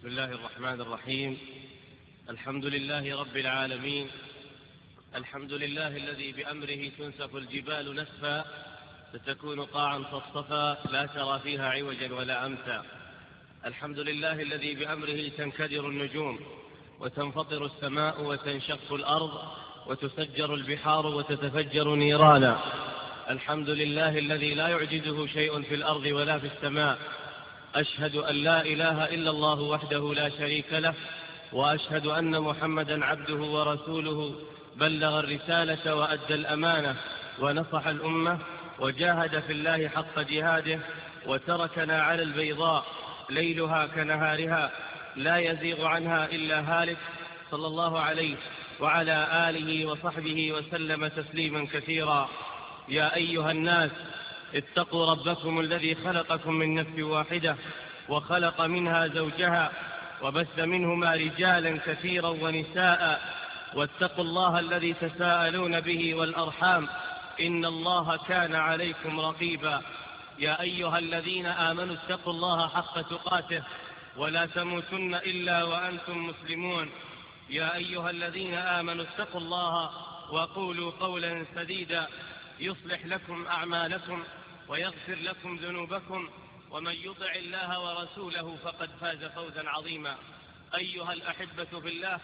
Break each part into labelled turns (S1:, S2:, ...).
S1: بسم الله الرحمن الرحيم. الحمد لله رب العالمين. الحمد لله الذي بأمره تنسف الجبال نسفا فتكون قاعا صفصفا لا ترى فيها عوجا ولا أمتا. الحمد لله الذي بأمره تنكدر النجوم وتنفطر السماء وتنشق الأرض وتسجر البحار وتتفجر نيرانا. الحمد لله الذي لا يعجزه شيء في الأرض ولا في السماء. أشهد أن لا إله إلا الله وحده لا شريك له، وأشهد أن محمدا عبده ورسوله بلغ الرسالة وأدى الأمانة ونصح الأمة وجاهد في الله حق جهاده وتركنا على البيضاء ليلها كنهارها لا يزيغ عنها إلا هالك، صلى الله عليه وعلى آله وصحبه وسلم تسليما كثيرا. يا أيها الناس اتقوا ربكم الذي خلقكم من نفس واحدة وخلق منها زوجها وبث منهما رجالا كثيرا ونساء، واتقوا الله الذي تساءلون به والأرحام إن الله كان عليكم رقيبا. يا أيها الذين آمنوا اتقوا الله حق تقاته ولا تموتن إلا وأنتم مسلمون. يا أيها الذين آمنوا اتقوا الله وقولوا قولا سديدا يصلح لكم أعمالكم ويغفر لكم ذنوبكم، ومن يطع الله ورسوله فقد فاز فوزا عظيما. أيها الأحبة في الله،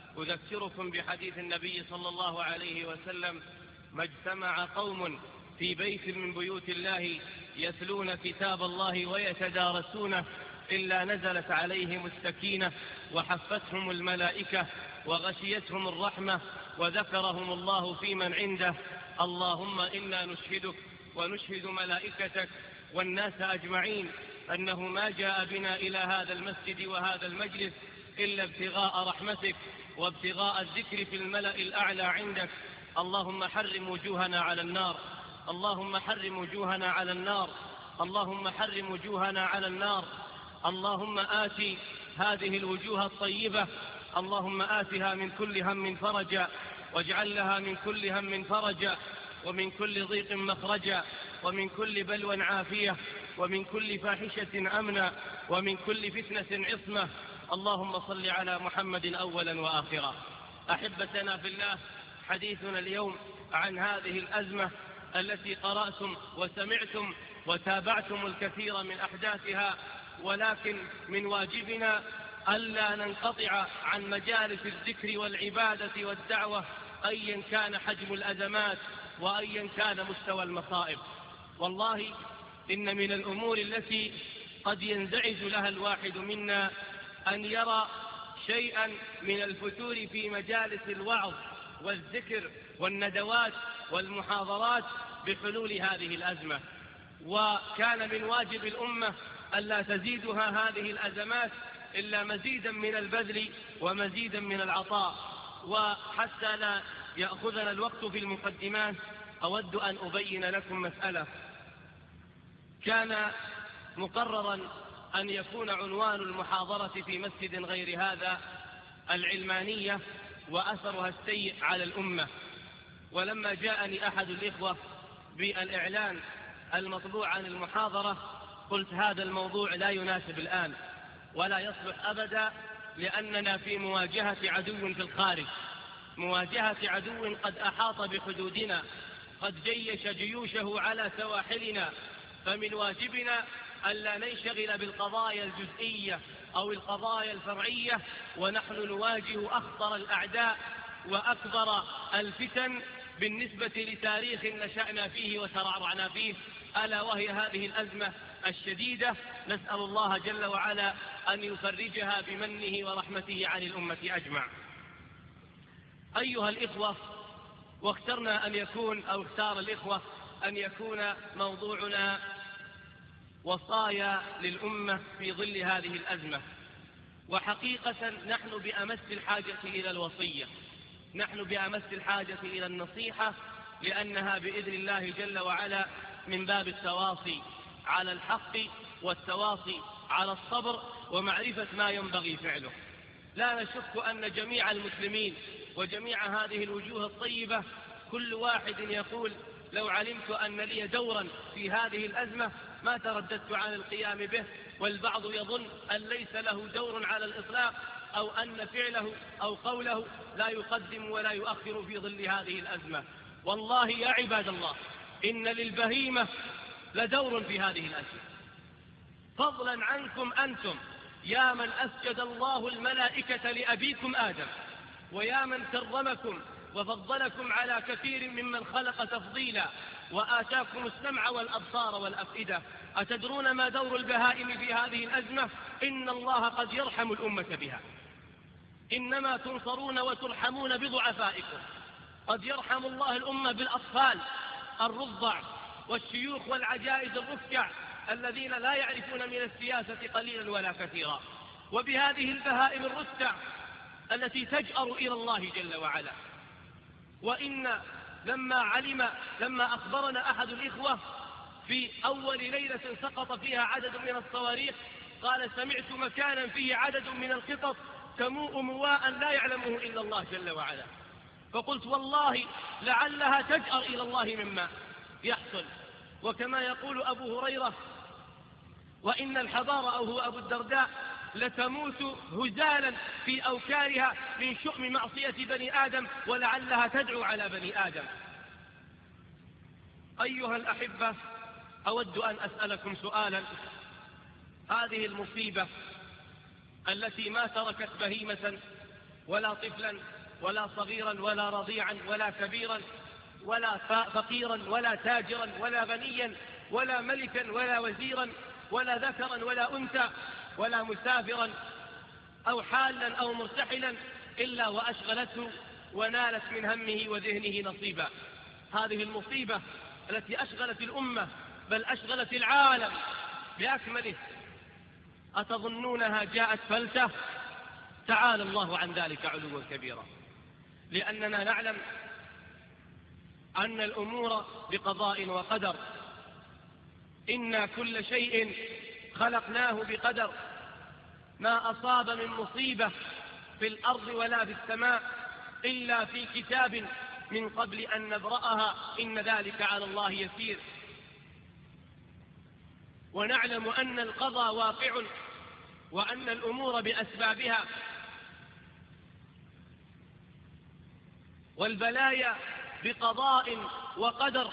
S1: أذكركم بحديث النبي صلى الله عليه وسلم: ما اجتمع قوم في بيت من بيوت الله يتلون كتاب الله ويتدارسونه إلا نزلت عليهم السكينة وحفتهم الملائكة وغشيتهم الرحمة وذكرهم الله في من عنده. اللهم إنا نشهدك ونشهد ملائكتك والناس أجمعين أنه ما جاء بنا إلى هذا المسجد وهذا المجلس إلا ابتغاء رحمتك وابتغاء الذكر في الملأ الأعلى عندك. اللهم حرم وجوهنا على النار، اللهم حرم وجوهنا على النار، اللهم حرم وجوهنا على النار. اللهم آت هذه الوجوه الطيبة، اللهم آتها من كل هم فرجا، واجعل لها من كل هم فرجا، ومن كل ضيق مخرجا، ومن كل بلوى عافية، ومن كل فاحشة أمنا، ومن كل فتنة عصمة. اللهم صل على محمد أولا وآخرا. أحبتنا في الله، حديثنا اليوم عن هذه الأزمة التي قرأتم وسمعتم وتابعتم الكثير من أحداثها، ولكن من واجبنا ألا ننقطع عن مجالس الذكر والعبادة والدعوة أيا كان حجم الأزمات وأيا كان مستوى المصائب. والله إن من الأمور التي قد ينزعج لها الواحد منا أن يرى شيئا من الفتور في مجالس الوعظ والذكر والندوات والمحاضرات بحلول هذه الأزمة. وكان من واجب الأمة ألا تزيدها هذه الأزمات إلا مزيدا من البذل ومزيدا من العطاء. وحتى لا يأخذنا الوقت في المقدمات، أود أن أبين لكم مسألة. كان مقررا أن يكون عنوان المحاضرة في مسجد غير هذا العلمانية وأثرها السيء على الأمة، ولما جاءني أحد الإخوة بالإعلان المطبوع عن المحاضرة قلت هذا الموضوع لا يناسب الآن ولا يصلح أبدا، لأننا في مواجهة عدو في الخارج، مواجهة عدو قد أحاط بحدودنا، قد جيش جيوشه على سواحلنا. فمن واجبنا ألا ننشغل بالقضايا الجزئية أو القضايا الفرعية ونحن نواجه أخطر الأعداء وأكبر الفتن بالنسبة لتاريخ نشأنا فيه وترعرعنا فيه، ألا وهي هذه الأزمة الشديدة. نسأل الله جل وعلا أن يفرجها بمنه ورحمته عن الأمة أجمع. أيها الإخوة، واخترنا أن يكون أو اختار الإخوة أن يكون موضوعنا وصايا للأمة في ظل هذه الأزمة. وحقيقة نحن بأمس الحاجة إلى الوصية، نحن بأمس الحاجة إلى النصيحة، لأنها بإذن الله جل وعلا من باب التواصي على الحق والتواصي على الصبر ومعرفة ما ينبغي فعله. لا نشك أن جميع المسلمين وجميع هذه الوجوه الطيبة كل واحد يقول لو علمت أن لي دورا في هذه الأزمة ما ترددت عن القيام به، والبعض يظن أن ليس له دور على الإطلاق، أو أن فعله أو قوله لا يقدم ولا يؤخر في ظل هذه الأزمة. والله يا عباد الله، إن للبهيمة لدور في هذه الأزمة، فضلا عنكم أنتم يا من أسجد الله الملائكة لأبيكم آدم، ويا من كرمكم وفضلكم على كثير ممن خلق تفضيلا، وآتاكم السمع والأبصار والأفئدة. أتدرون ما دور البهائم في هذه الأزمة؟ إن الله قد يرحم الأمة بها، إنما تنصرون وترحمون بضعفائكم. قد يرحم الله الأمة بالأطفال الرضع والشيوخ والعجائز الركع الذين لا يعرفون من السياسة قليلا ولا كثيرا، وبهذه البهائم الرتع التي تجأر إلى الله جل وعلا. وإن لما أخبرنا أحد الإخوة في أول ليلة سقط فيها عدد من الصواريخ، قال: سمعت مكانا فيه عدد من القطط تموء مواء لا يعلمه إلا الله جل وعلا. فقلت: والله لعلها تجأر إلى الله مما يحصل. وكما يقول أبو هريرة: وإن الحضارة، أو هو أبو الدرداء، لتموت هزالا في أوكارها من شؤم معصية بني آدم، ولعلها تدعو على بني آدم. أيها الأحبة، أود أن أسألكم سؤالا. هذه المصيبة التي ما تركت بهيمة ولا طفلا ولا صغيرا ولا رضيعا ولا كبيرا ولا فقيرا ولا تاجرا ولا غنيا ولا ملكا ولا وزيرا ولا ذكرا ولا أنثى ولا مسافرا أو حالا أو مرتحلا إلا وأشغلته ونالت من همه وذهنه نصيبا. هذه المصيبة التي أشغلت الأمة بل أشغلت العالم بأكمله، أتظنونها جاءت فلتة؟ تعالى الله عن ذلك علوا كبيرا، لأننا نعلم أن الأمور بقضاء وقدر. إنا كل شيء خلقناه بقدر، ما أصاب من مصيبة في الأرض ولا في السماء إلا في كتاب من قبل أن نبرأها، إن ذلك على الله يسير. ونعلم أن القضاء واقع، وأن الأمور بأسبابها، والبلايا بقضاء وقدر.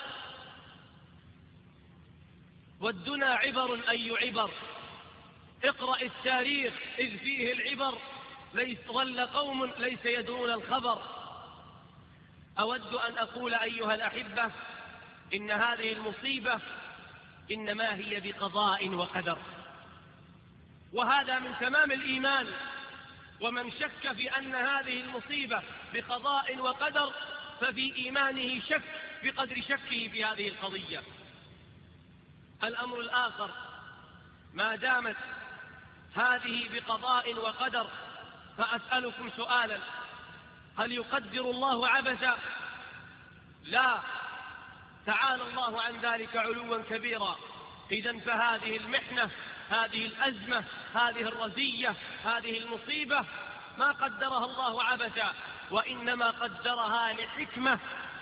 S1: والدنا عبر أي عبر، اقرأ التاريخ إذ فيه العبر، ليس ظل قوم ليس يدرون الخبر. أود أن أقول أيها الأحبة، إن هذه المصيبة إنما هي بقضاء وقدر، وهذا من تمام الإيمان. ومن شك في أن هذه المصيبة بقضاء وقدر ففي إيمانه شك بقدر شكه في هذه القضية. الأمر الآخر، ما دامت هذه بقضاء وقدر، فأسألكم سؤالا: هل يقدر الله عبثا؟ لا، تعالى الله عن ذلك علوا كبيرا. إذن فهذه المحنة، هذه الأزمة، هذه الرزية، هذه المصيبة ما قدرها الله عبثا، وإنما قدرها لحكمة،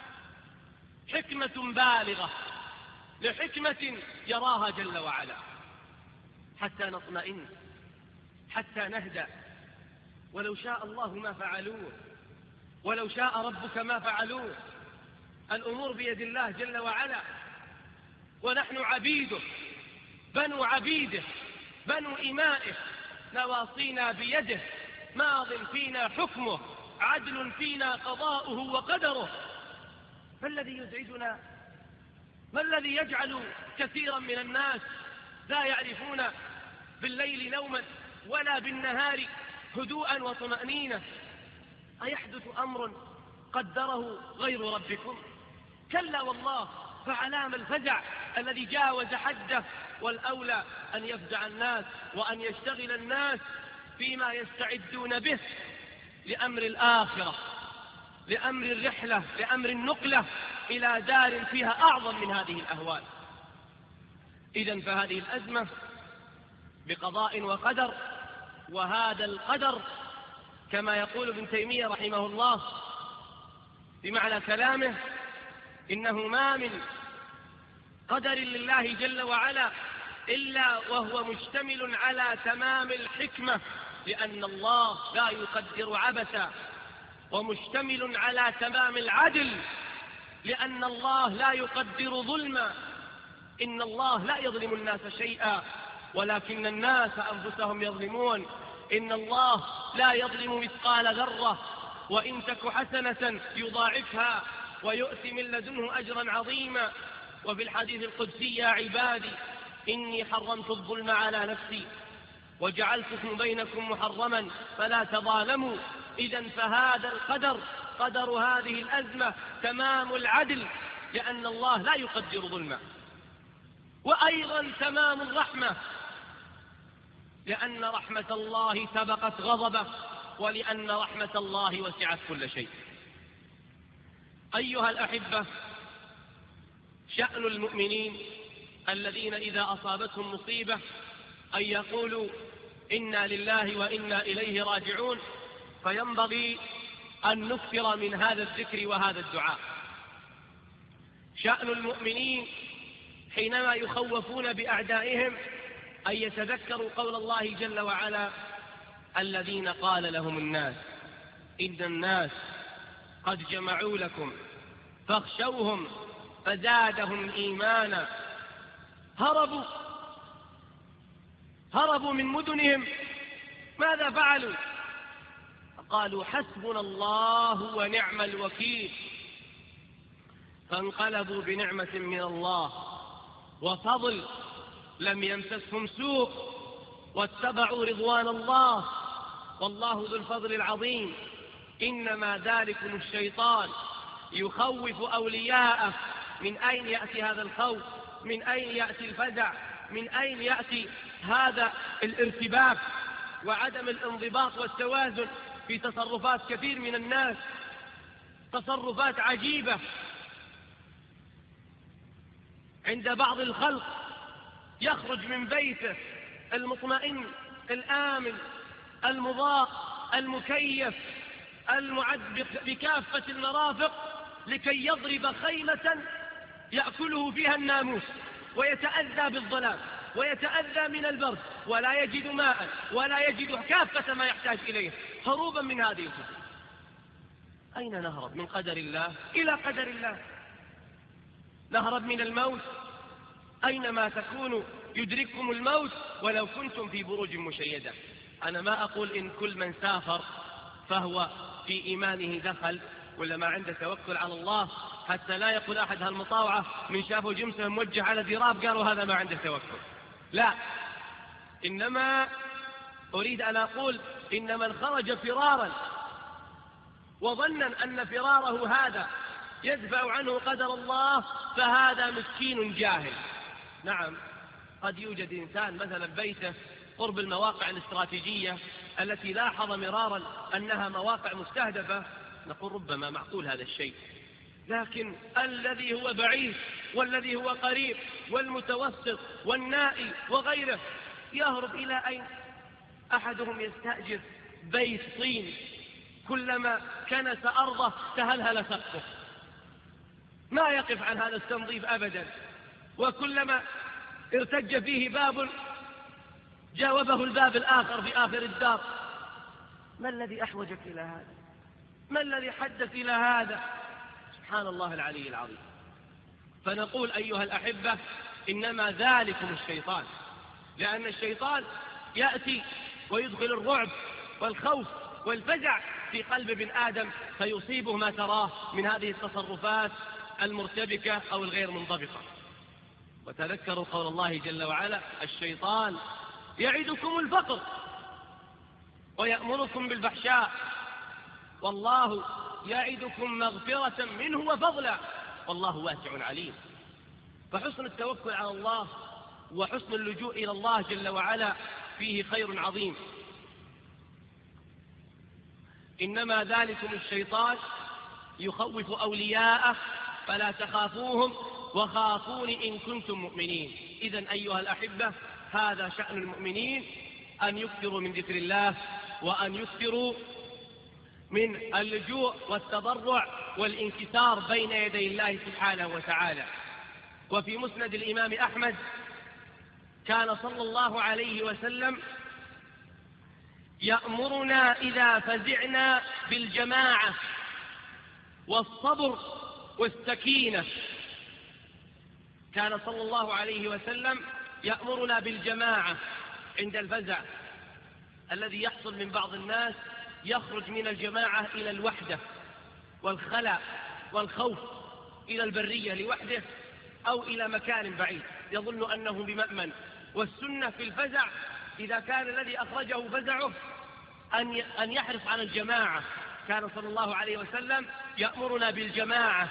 S1: حكمة بالغة، لحكمة يراها جل وعلا، حتى نطمئن، حتى نهدأ. ولو شاء الله ما فعلوه، ولو شاء ربك ما فعلوه. الأمور بيد الله جل وعلا، ونحن عبيده، بنو عبيده، بنو إمائه، نواصينا بيده، ماض فينا حكمه، عدل فينا قضاؤه وقدره. ما الذي يزعجنا؟ ما الذي يجعل كثيرا من الناس لا يعرفون بالليل نوما ولا بالنهار هدوءا وطمأنينة؟ أيحدث أمر قدره غير ربكم؟ كلا والله، فعلام الفزع الذي جاوز حده. والأولى أن يفزع الناس وأن يشتغل الناس فيما يستعدون به لأمر الآخرة، لأمر الرحلة، لأمر النقلة إلى دار فيها أعظم من هذه الأهوال. إذن فهذه الأزمة بقضاء وقدر، وهذا القدر كما يقول ابن تيمية رحمه الله بمعنى كلامه: إنه ما من قدر لله جل وعلا إلا وهو مشتمل على تمام الحكمة، لأن الله لا يقدر عبثا، ومشتمل على تمام العدل، لأن الله لا يقدر ظلما. إن الله لا يظلم الناس شيئا ولكن الناس أنفسهم يظلمون. إن الله لا يظلم مثقال ذرة، وإن تك حسنة يضاعفها ويؤتي من لدنه أجرا عظيما. وفي الحديث القدسي: يا عبادي إني حرمت الظلم على نفسي وجعلته بينكم محرما فلا تظالموا. إذن فهذا القدر، قدر هذه الأزمة، تمام العدل، لأن الله لا يقدر ظلما. وأيضا تمام الرحمة، لأن رحمة الله سبقت غضبه، ولأن رحمة الله وسعت كل شيء. أيها الأحبة، شأن المؤمنين الذين إذا أصابتهم مصيبة أن يقولوا إنا لله وإنا إليه راجعون، فينبغي أن نكثر من هذا الذكر وهذا الدعاء. شأن المؤمنين حينما يخوفون بأعدائهم أن يتذكروا قول الله جل وعلا: الذين قال لهم الناس إن الناس قد جمعوا لكم فاخشوهم فزادهم إيمانا. هربوا من مدنهم، ماذا فعلوا؟ قالوا حسبنا الله ونعم الوكيل، فانقلبوا بنعمة من الله وفضل، لم يمسسهم سوء واتبعوا رضوان الله، والله ذو الفضل العظيم. إنما ذلكم الشيطان يخوف أولياءه. من أين يأتي هذا الخوف؟ من أين يأتي الفزع؟ من أين يأتي هذا الارتباك وعدم الانضباط والتوازن في تصرفات كثير من الناس؟ تصرفات عجيبة عند بعض الخلق، يخرج من بيته المطمئن الآمن المضاء المكيف المعد بكافة المرافق لكي يضرب خيمة يأكله فيها الناموس، ويتأذى بالظلام ويتأذى من البرد، ولا يجد ماء ولا يجد كافة ما يحتاج إليه، هروبا من هذه الخطوة. أين نهرب؟ من قدر الله إلى قدر الله. نهرب من الموت، أينما تكونوا يدرككم الموت ولو كنتم في بروج مشيدة. أنا ما أقول إن كل من سافر فهو في إيمانه دخل ولا ما عنده توكل على الله، حتى لا يقول أحد هالمطاوعة من شافوا جمسه موجه على ذراب قالوا هذا ما عنده توكل. لا، إنما أريد أن أقول إن من خرج فرارا وظنا أن فراره هذا يدفع عنه قدر الله فهذا مسكين جاهل. نعم، قد يوجد إنسان مثلا بيته قرب المواقع الاستراتيجية التي لاحظ مرارا أنها مواقع مستهدفة، نقول ربما معقول هذا الشيء، لكن الذي هو بعيد والذي هو قريب والمتوسط والنائي وغيره يهرب إلى أين؟ أحدهم يستأجر بيت طين، كلما كنس أرضه تهلهل سقفه، ما يقف عن هذا التنظيف أبدا، وكلما ارتج فيه باب جاوبه الباب الآخر في آخر الدار. ما الذي أحوجك إلى هذا؟ ما الذي حدث إلى هذا؟ سبحان الله العلي العظيم. فنقول أيها الأحبة إنما ذلكم الشيطان، لأن الشيطان يأتي ويدخل الرعب والخوف والفزع في قلب ابن آدم فيصيبه ما تراه من هذه التصرفات المرتبكة أو الغير منضبطة. وتذكروا قول الله جل وعلا: الشيطان يعدكم الفقر ويأمركم بالفحشاء والله يعدكم مغفرة منه وفضلا والله واسع عليم. فحسن التوكل على الله وحسن اللجوء إلى الله جل وعلا فيه خير عظيم. إنما ذلكم الشيطان يخوف أولياءه فلا تخافوهم وخافون إن كنتم مؤمنين. إذن أيها الأحبة هذا شأن المؤمنين، أن يكثروا من ذكر الله وأن يكثروا من اللجوء والتضرع والانكسار بين يدي الله سبحانه وتعالى. وفي مسند الإمام أحمد كان صلى الله عليه وسلم يأمرنا إذا فزعنا بالجماعة والصبر والسكينة. كان صلى الله عليه وسلم يأمرنا بالجماعة عند الفزع الذي يحصل من بعض الناس، يخرج من الجماعة إلى الوحدة والخلاء والخوف، إلى البرية لوحده أو إلى مكان بعيد يظن أنه بمأمن. والسنة في الفزع إذا كان الذي أخرجه فزعه أن يحرص على الجماعة. كان صلى الله عليه وسلم يأمرنا بالجماعة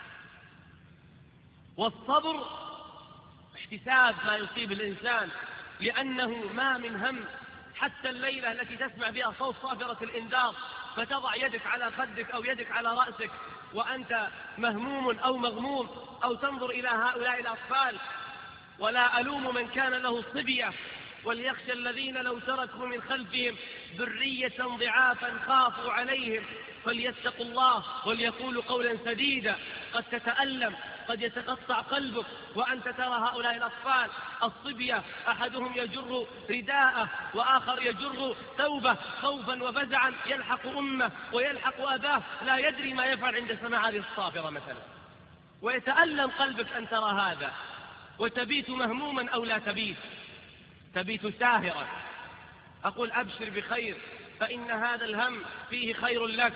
S1: والصبر، احتساب ما يصيب الإنسان، لأنه ما من هم حتى الليلة التي تسمع بها صوت صافرة الإنذار فتضع يدك على خدك أو يدك على رأسك وأنت مهموم أو مغموم، أو تنظر إلى هؤلاء الأطفال. ولا ألوم من كان له صبية، وليخشى الذين لو تركوا من خلفهم ذرية ضعافا خافوا عليهم فليتقوا الله وليقولوا قولا سديدا. قد تتألم، قد يتقطع قلبك وأنت ترى هؤلاء الأطفال الصبية، أحدهم يجر رداءه وآخر يجر ثوبه خوفا وفزعا، يلحق أمه ويلحق أباه، لا يدري ما يفعل عند سماع هذه الصافرة مثلا، ويتألم قلبك أن ترى هذا، وتبيت مهموما أو لا تبيت، تبيت ساهرا. أقول أبشر بخير، فإن هذا الهم فيه خير لك.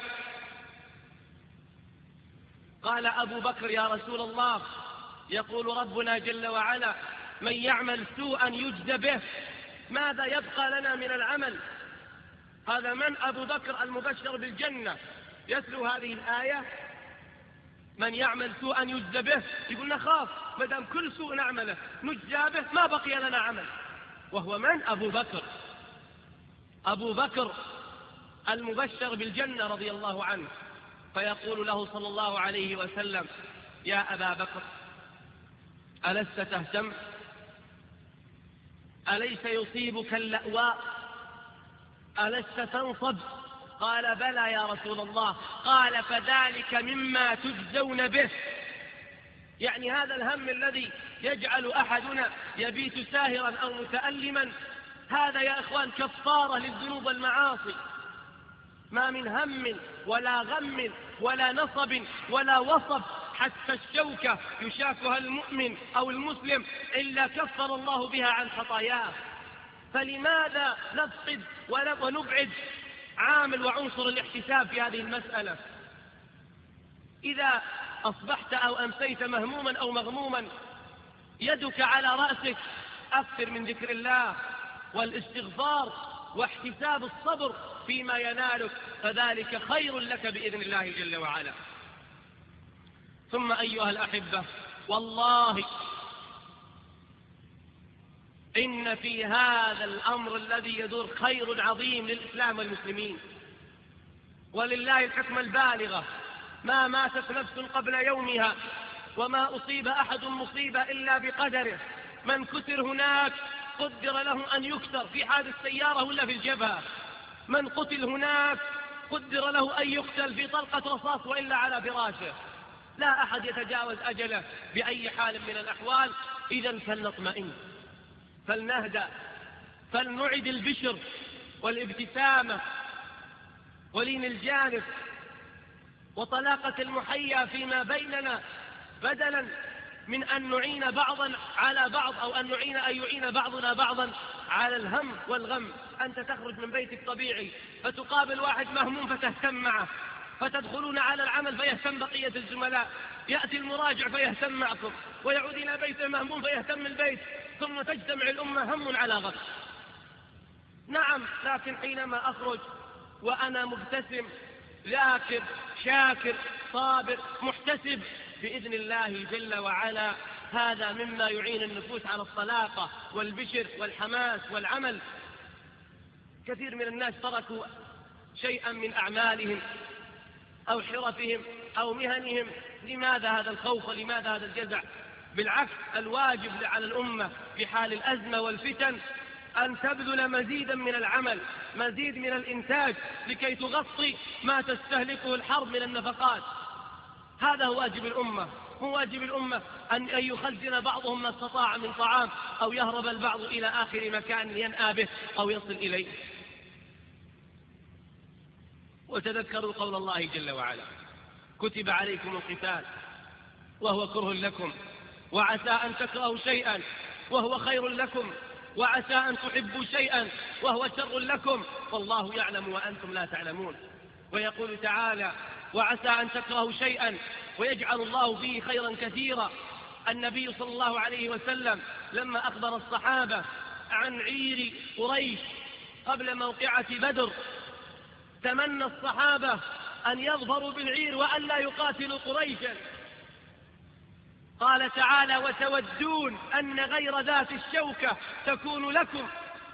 S1: قال أبو بكر: يا رسول الله، يقول ربنا جل وعلا: من يعمل سوءا يجزى به، ماذا يبقى لنا من العمل؟ هذا من أبو بكر المبشر بالجنة يتلو هذه الآية: من يعمل سوءا يجزى به. يقول نخاف مدام كل سوء نعمله نجزى به ما بقي لنا عمل. وهو من؟ أبو بكر، أبو بكر المبشر بالجنة رضي الله عنه. فيقول له صلى الله عليه وسلم: يا أبا بكر، ألست تهتم؟ أليس يصيبك اللأواء؟ ألست تنصب؟ قال: بلى يا رسول الله. قال: فذلك مما تجزون به. يعني هذا الهم الذي يجعل أحدنا يبيت ساهرا أو متألما، هذا يا إخوان كفارة للذنوب والمعاصي. ما من هم ولا غم ولا نصب ولا وصب حتى الشوكة يشاكها المؤمن أو المسلم إلا كفر الله بها عن خطاياه. فلماذا نفقد ونبعد عامل وعنصر الاحتساب في هذه المسألة؟ إذا أصبحت أو أمسيت مهموما أو مغموما، يدك على رأسك، أكثر من ذكر الله والاستغفار واحتساب الصبر فيما ينالك، فذلك خير لك بإذن الله جل وعلا. ثم أيها الأحبة، والله إن في هذا الأمر الذي يدور خير عظيم للإسلام والمسلمين، ولله الحكمة البالغة. ما ماتت نفس قبل يومها، وما أصيب أحد مصيبة إلا بقدره. من كسر هناك قدر له أن يكسر في حادث السيارة ولا في الجبهة، من قتل هناك قدر له أن يقتل في طلقة رصاص وإلا على فراشه. لا أحد يتجاوز أجله بأي حال من الأحوال. إذن فلنطمئن، فلنهدأ، فلنعد البشر والابتسامة ولين الجانب وطلاقة المحيا فيما بيننا، بدلا من أن نعين بعضا على بعض، أو أن يعين بعضنا بعضا على الهم والغم. أنت تخرج من بيتك طبيعي فتقابل واحد مهموم فتهتم معه، فتدخلون على العمل فيهتم بقية الزملاء، يأتي المراجع فيهتم معكم، ويعود إلى بيته مهموم فيهتم البيت، ثم تجتمع الأمة هم على غم. نعم، لكن حينما أخرج وأنا مبتسم ذاكر شاكر صابر محتسب بإذن الله جل وعلا، هذا مما يعين النفوس على الطلاقة والبشر والحماس والعمل. كثير من الناس تركوا شيئا من أعمالهم أو حرفهم أو مهنهم. لماذا هذا الخوف ولماذا هذا الجزع؟ بالعكس، الواجب على الأمة في حال الأزمة والفتن أن تبذل مزيدا من العمل، مزيد من الإنتاج، لكي تغطي ما تستهلكه الحرب من النفقات. هذا هو واجب الأمة. من واجب الأمة أن يخزن بعضهم ما استطاع من طعام، أو يهرب البعض إلى آخر مكان ينأى به أو يصل إليه. وتذكروا قول الله جل وعلا: كتب عليكم القتال وهو كره لكم، وعسى أن تكرهوا شيئا وهو خير لكم، وعسى أن تحبوا شيئا وهو شر لكم، والله يعلم وأنتم لا تعلمون. ويقول تعالى: وعسى أن تكرهوا شيئا ويجعل الله فيه خيرا كثيرا. النبي صلى الله عليه وسلم لما أخبر الصحابة عن عير قريش قبل موقعة بدر، تمنى الصحابة أن يظفروا بالعير وأن لا يقاتلوا قريشا. قال تعالى: وتودون أن غير ذات الشوكة تكون لكم.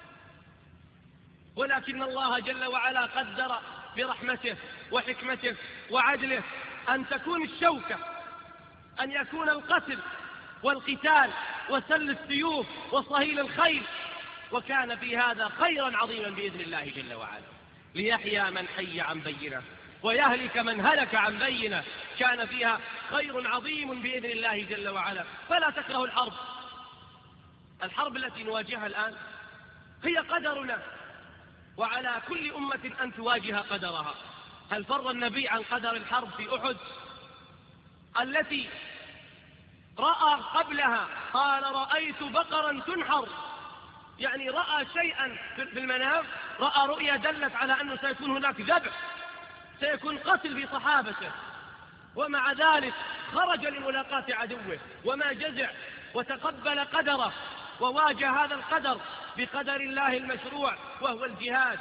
S1: ولكن الله جل وعلا قدر برحمته وحكمته وعدله أن تكون الشوكة، أن يكون القتل والقتال وسل السيوف وصهيل الخيل، وكان في هذا خيرا عظيما بإذن الله جل وعلا، ليحيى من حي عن بينه ويهلك من هلك عن بينه. كان فيها خير عظيم بإذن الله جل وعلا. فلا تكرهوا الحرب. الحرب التي نواجهها الآن هي قدرنا، وعلى كل أمة أن تواجه قدرها. هل فر النبي عن قدر الحرب في أحد التي رأى قبلها؟ قال: رأيت بقرا تنحر، يعني رأى شيئا في المنام، رأى رؤيا دلت على أنه سيكون هناك ذبح، سيكون قتل في صحابته، ومع ذلك خرج لملاقاة عدوه وما جزع، وتقبل قدره وواجه هذا القدر بقدر الله المشروع وهو الجهاد.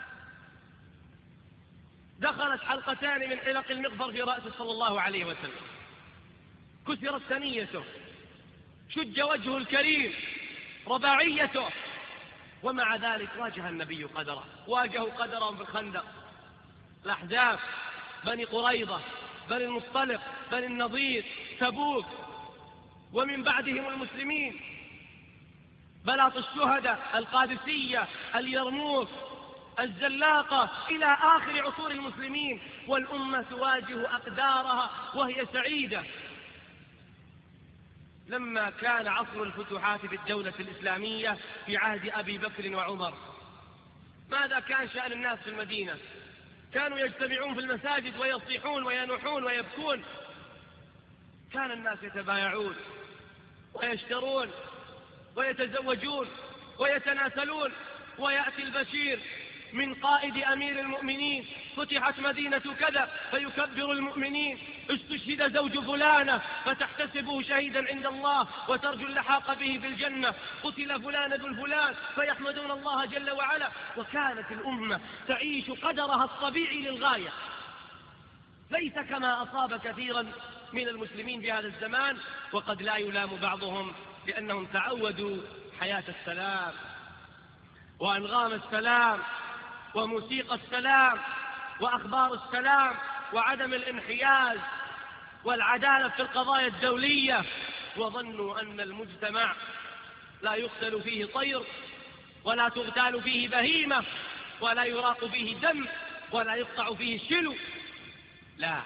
S1: دخلت حلقتان من حلق المغفر في رأسه صلى الله عليه وسلم، كسرت ثنيته، شج وجهه الكريم، رباعيته، ومع ذلك واجه النبي قدره. واجهوا قدرهم في الخندق، الأحزاب، بني قريظة، بني المصطلق، بني النضير، تبوك، ومن بعدهم المسلمين، بلاط الشهداء، القادسية، اليرموك، الزلاقة، إلى آخر عصور المسلمين، والأمة تواجه أقدارها وهي سعيدة. لما كان عصر الفتوحات في الدولة الإسلامية في عهد أبي بكر وعمر، ماذا كان شأن الناس في المدينة؟ كانوا يجتمعون في المساجد ويصيحون وينوحون ويبكون. كان الناس يتبايعون ويشترون ويتزوجون ويتناسلون، ويأتي البشير من قائد أمير المؤمنين: فتحت مدينة كذا، فيكبر المؤمنين: استشهد زوج فلانة، فتحتسبه شهيدا عند الله وترجو اللحاق به بالجنة. قتل فلان ابن فلان، فيحمدون الله جل وعلا. وكانت الأمة تعيش قدرها الطبيعي للغاية، ليس كما أصاب كثيرا من المسلمين في هذا الزمان، وقد لا يلام بعضهم لأنهم تعودوا حياة السلام وأنغام السلام وموسيقى السلام وأخبار السلام وعدم الانحياز والعدالة في القضايا الدولية، وظنوا أن المجتمع لا يقتل فيه طير ولا تغتال فيه بهيمة ولا يراق فيه دم ولا يقطع فيه شلو. لا،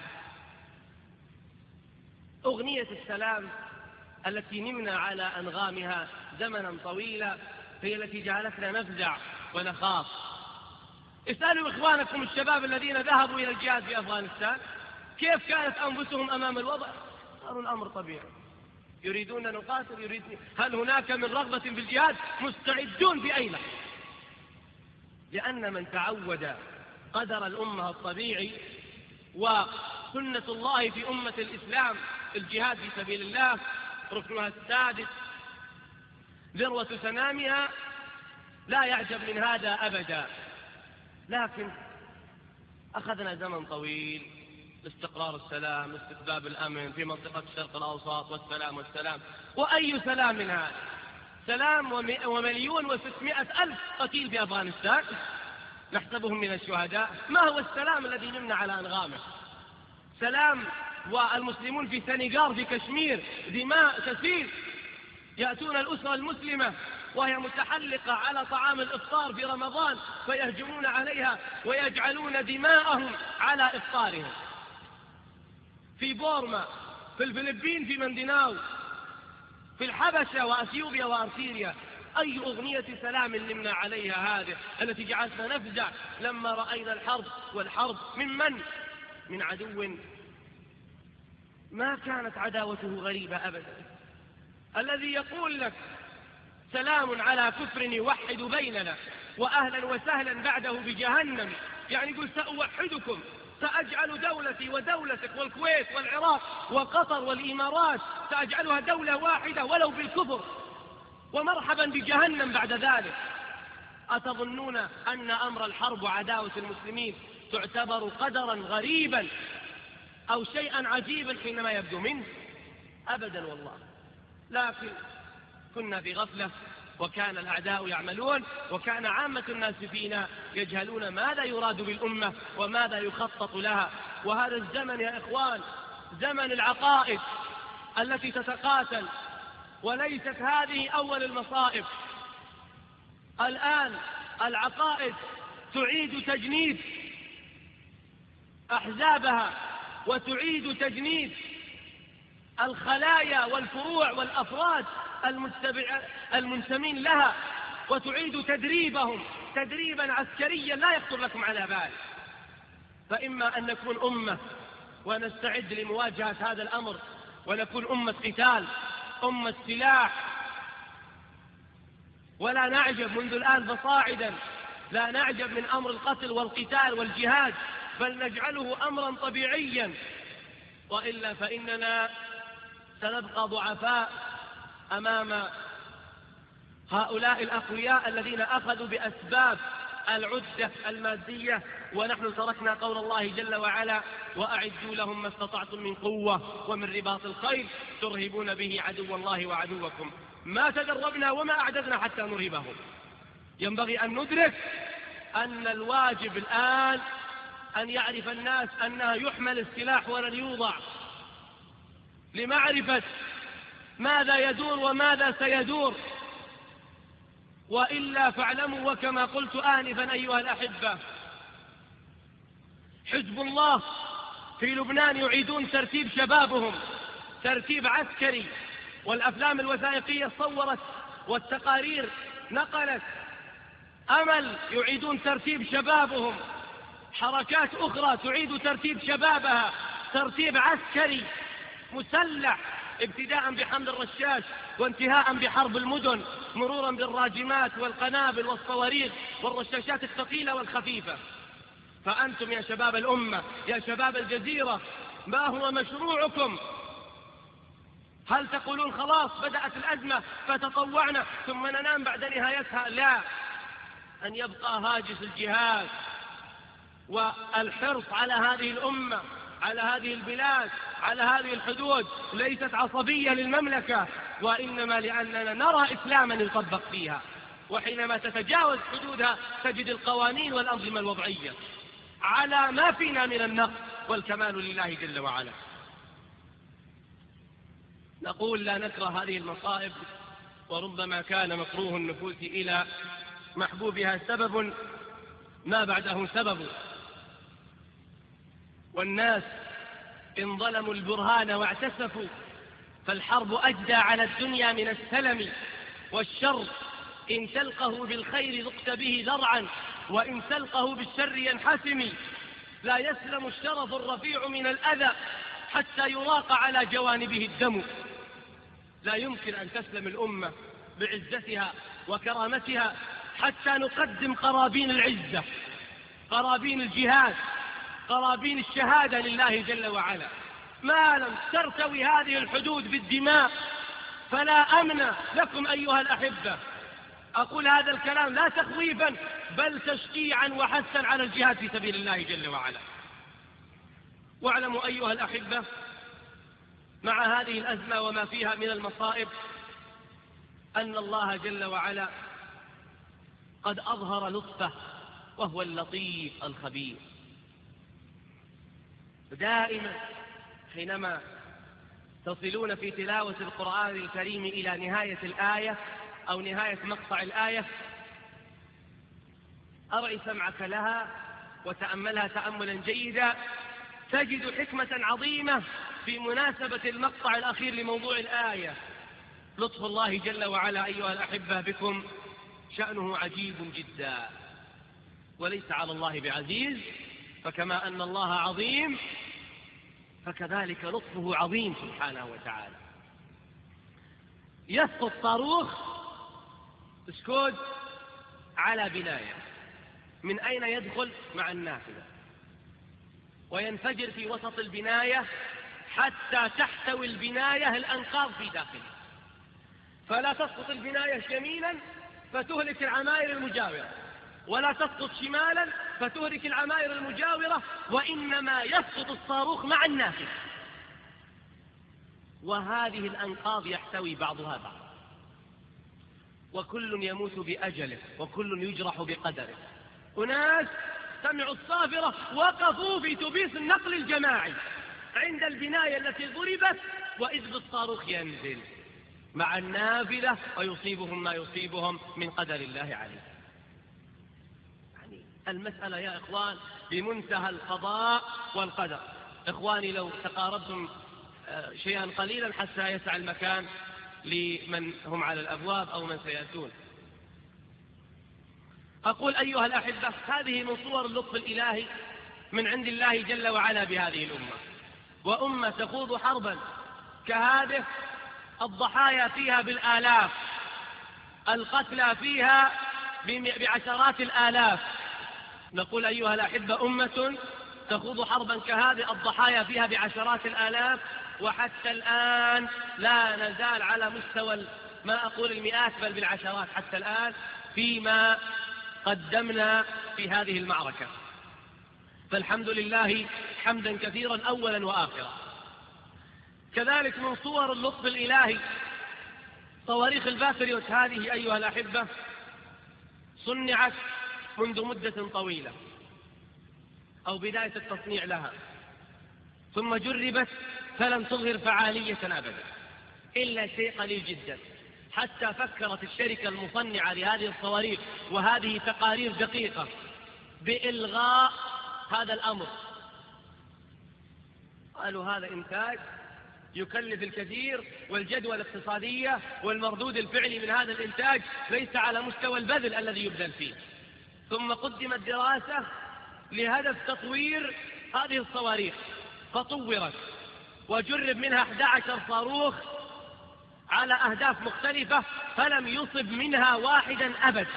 S1: أغنية السلام التي نمنا على أنغامها زمنا طويلا هي التي جعلتنا نفزع ونخاف. اسألوا إخوانكم الشباب الذين ذهبوا إلى الجهاد في أفغانستان كيف كانت أنفسهم أمام الوضع. صاروا الأمر طبيعي، يريدون نقاتل، هل هناك من رغبة في الجهاد؟ مستعدون في أي لحظة، لأن من تعود قدر الأمة الطبيعي وسنة الله في أمة الإسلام الجهاد في سبيل الله ركنها السادس ذروة سنامها، لا يعجب من هذا أبدا. لكن أخذنا زمن طويل لاستقرار السلام، لاستتباب الأمن في منطقة الشرق الأوسط، والسلام. وأي سلام من هذا؟ سلام و1,600,000 قتيل في أفغانستان نحسبهم من الشهداء. ما هو السلام الذي نمنا على أنغامه؟ سلام والمسلمون في سنغار في كشمير دماء تسيل، يأتون الأسرة المسلمة وهي متحلقة على طعام الإفطار في رمضان فيهجمون عليها ويجعلون دماءهم على إفطارهم. في بورما في الفلبين في مندناو، في الحبشة وأثيوبيا وأرتيريا. أي أغنية سلام نمنا عليها هذه التي جعلتنا نفزع لما رأينا الحرب، والحرب من عدو ما كانت عداوته غريبة أبدا، الذي يقول لك سلام على كفر يوحد بيننا وأهلا وسهلا بعده بجهنم، يعني يقول سأوحدكم، سأجعل دولتي ودولتك والكويت والعراق وقطر والإمارات سأجعلها دولة واحدة ولو بالكفر، ومرحبا بجهنم بعد ذلك. أتظنون أن أمر الحرب وعداوة المسلمين تعتبر قدرا غريبا أو شيئا عجيبا حينما يبدو منه؟ أبدا والله. لكن كنا في غفلة، وكان الأعداء يعملون، وكان عامة الناس فينا يجهلون ماذا يراد بالأمة وماذا يخطط لها. وهذا الزمن يا إخوان زمن العقائد التي تتقاتل، وليست هذه أول المصائب. الآن العقائد تعيد تجنيد أحزابها، وتعيد تجنيد الخلايا والفروع والأفراد المنتمين لها، وتعيد تدريبهم تدريبا عسكريا لا يخطر لكم على بال. فإما أن نكون أمة ونستعد لمواجهة هذا الأمر ونكون أمة قتال، أمة سلاح، ولا نعجب منذ الآن فصاعدا، لا نعجب من أمر القتل والقتال والجهاد، بل نجعله أمرا طبيعيا، وإلا فإننا سنبقى ضعفاء أمام هؤلاء الأقوياء الذين أخذوا بأسباب العدة المادية، ونحن تركنا قول الله جل وعلا: وأعدوا لهم ما استطعتم من قوة ومن رباط الخيل ترهبون به عدو الله وعدوكم. ما تدربنا وما أعددنا حتى نرهبهم. ينبغي أن ندرك أن الواجب الآن أن يعرف الناس أنها يحمل السلاح ولن يوضع، لمعرفة ماذا يدور وماذا سيدور، وإلا فاعلموا وكما قلت آنفا أيها الأحبة، حزب الله في لبنان يعيدون ترتيب شبابهم ترتيب عسكري، والأفلام الوثائقية صورت والتقارير نقلت أمل يعيدون ترتيب شبابهم، حركات أخرى تعيد ترتيب شبابها ترتيب عسكري مسلح، ابتداء بحمل الرشاش وانتهاء بحرب المدن، مرورا بالراجمات والقنابل والصواريخ والرشاشات الثقيلة والخفيفة. فأنتم يا شباب الأمة، يا شباب الجزيرة، ما هو مشروعكم؟ هل تقولون خلاص بدأت الأزمة فتطوعنا ثم ننام بعد نهايتها؟ لا، أن يبقى هاجس الجهاد والحرص على هذه الأمة، على هذه البلاد، على هذه الحدود، ليست عصبية للمملكة، وإنما لأننا نرى إسلاما يطبق فيها. وحينما تتجاوز حدودها تجد القوانين والأنظمة الوضعية على ما فينا من النقص، والكمال لله جل وعلا. نقول لا نكره هذه المصائب، وربما كان مكروه النفوس إلى محبوبها سبب ما بعده سبب، والناس إن ظلموا البرهان واعتسفوا فالحرب أجدى على الدنيا من السلم، والشر إن تلقه بالخير ذقت به ذرعا، وإن تلقه بالشر ينحسم. لا يسلم الشرف الرفيع من الأذى حتى يراق على جوانبه الدم. لا يمكن أن تسلم الأمة بعزتها وكرامتها حتى نقدم قرابين العزة، قرابين الجهاد، قرابين الشهادة لله جل وعلا. ما لم ترتوي هذه الحدود بالدماء فلا أمن لكم أيها الأحبة. أقول هذا الكلام لا تخويفا بل تشجيعا وحثا على الجهاد في سبيل الله جل وعلا. واعلموا أيها الأحبة مع هذه الأزمة وما فيها من المصائب أن الله جل وعلا قد أظهر لطفه، وهو اللطيف الخبير. دائما حينما تصلون في تلاوة القرآن الكريم إلى نهاية الآية أو نهاية مقطع الآية أرعي سمعك لها وتأملها تأملا جيدا، تجد حكمة عظيمة في مناسبة المقطع الأخير لموضوع الآية. لطف الله جل وعلا أيها الأحبة بكم شأنه عجيب جدا، وليس على الله بعزيز، فكما أن الله عظيم فكذلك لطفه عظيم سبحانه وتعالى. يسقط صاروخ سكود على بناية، من أين يدخل؟ مع النافذة، وينفجر في وسط البناية حتى تحتوي البناية الأنقاض في داخلها، فلا تسقط البناية يمينا فتهلك العماير المجاورة، ولا تسقط شمالا فتهلك العماير المجاورة، وإنما يسقط الصاروخ مع النافذة، وهذه الأنقاض يحتوي بعضها بعض، وكل يموت بأجله وكل يجرح بقدره. أناس سمعوا الصافرة وقفوا في تبيس النقل الجماعي عند البناية التي ضربت، وإذ بالصاروخ ينزل مع النافذة ويصيبهم ما يصيبهم من قدر الله عليه. يعني المسألة يا إخوان بمنتهى القضاء والقدر. إخواني لو تقاربتم شيئا قليلا حتى يسع المكان لمن هم على الأبواب أو من سيأتون. أقول أيها الأحبة هذه من صور اللطف الإلهي من عند الله جل وعلا بهذه الأمة، وأمة تخوض حربا كهذه الضحايا فيها بالآلاف، القتلى فيها بعشرات الآلاف. نقول أيها الأحبة أمة تخوض حربا كهذه الضحايا فيها بعشرات الآلاف، وحتى الآن لا نزال على مستوى ما أقول المئات بل بالعشرات حتى الآن فيما قدمنا في هذه المعركة، فالحمد لله حمدا كثيرا أولا وآخرا. كذلك من صور اللطف الإلهي صواريخ الباتريوت هذه أيها الأحبة صنعت منذ مدة طويلة أو بداية التصنيع لها، ثم جربت فلم تظهر فعالية أبدا إلا شيء قليل جدا، حتى فكرت الشركة المصنعة لهذه الصواريخ وهذه تقارير دقيقة بإلغاء هذا الأمر. قالوا هذا إنتاج يكلف الكثير، والجدوى الاقتصادية والمردود الفعلي من هذا الإنتاج ليس على مستوى البذل الذي يبذل فيه. ثم قدمت دراسة لهدف تطوير هذه الصواريخ فطورت وجرب منها 11 صاروخ على أهداف مختلفة فلم يصب منها واحدا أبدا.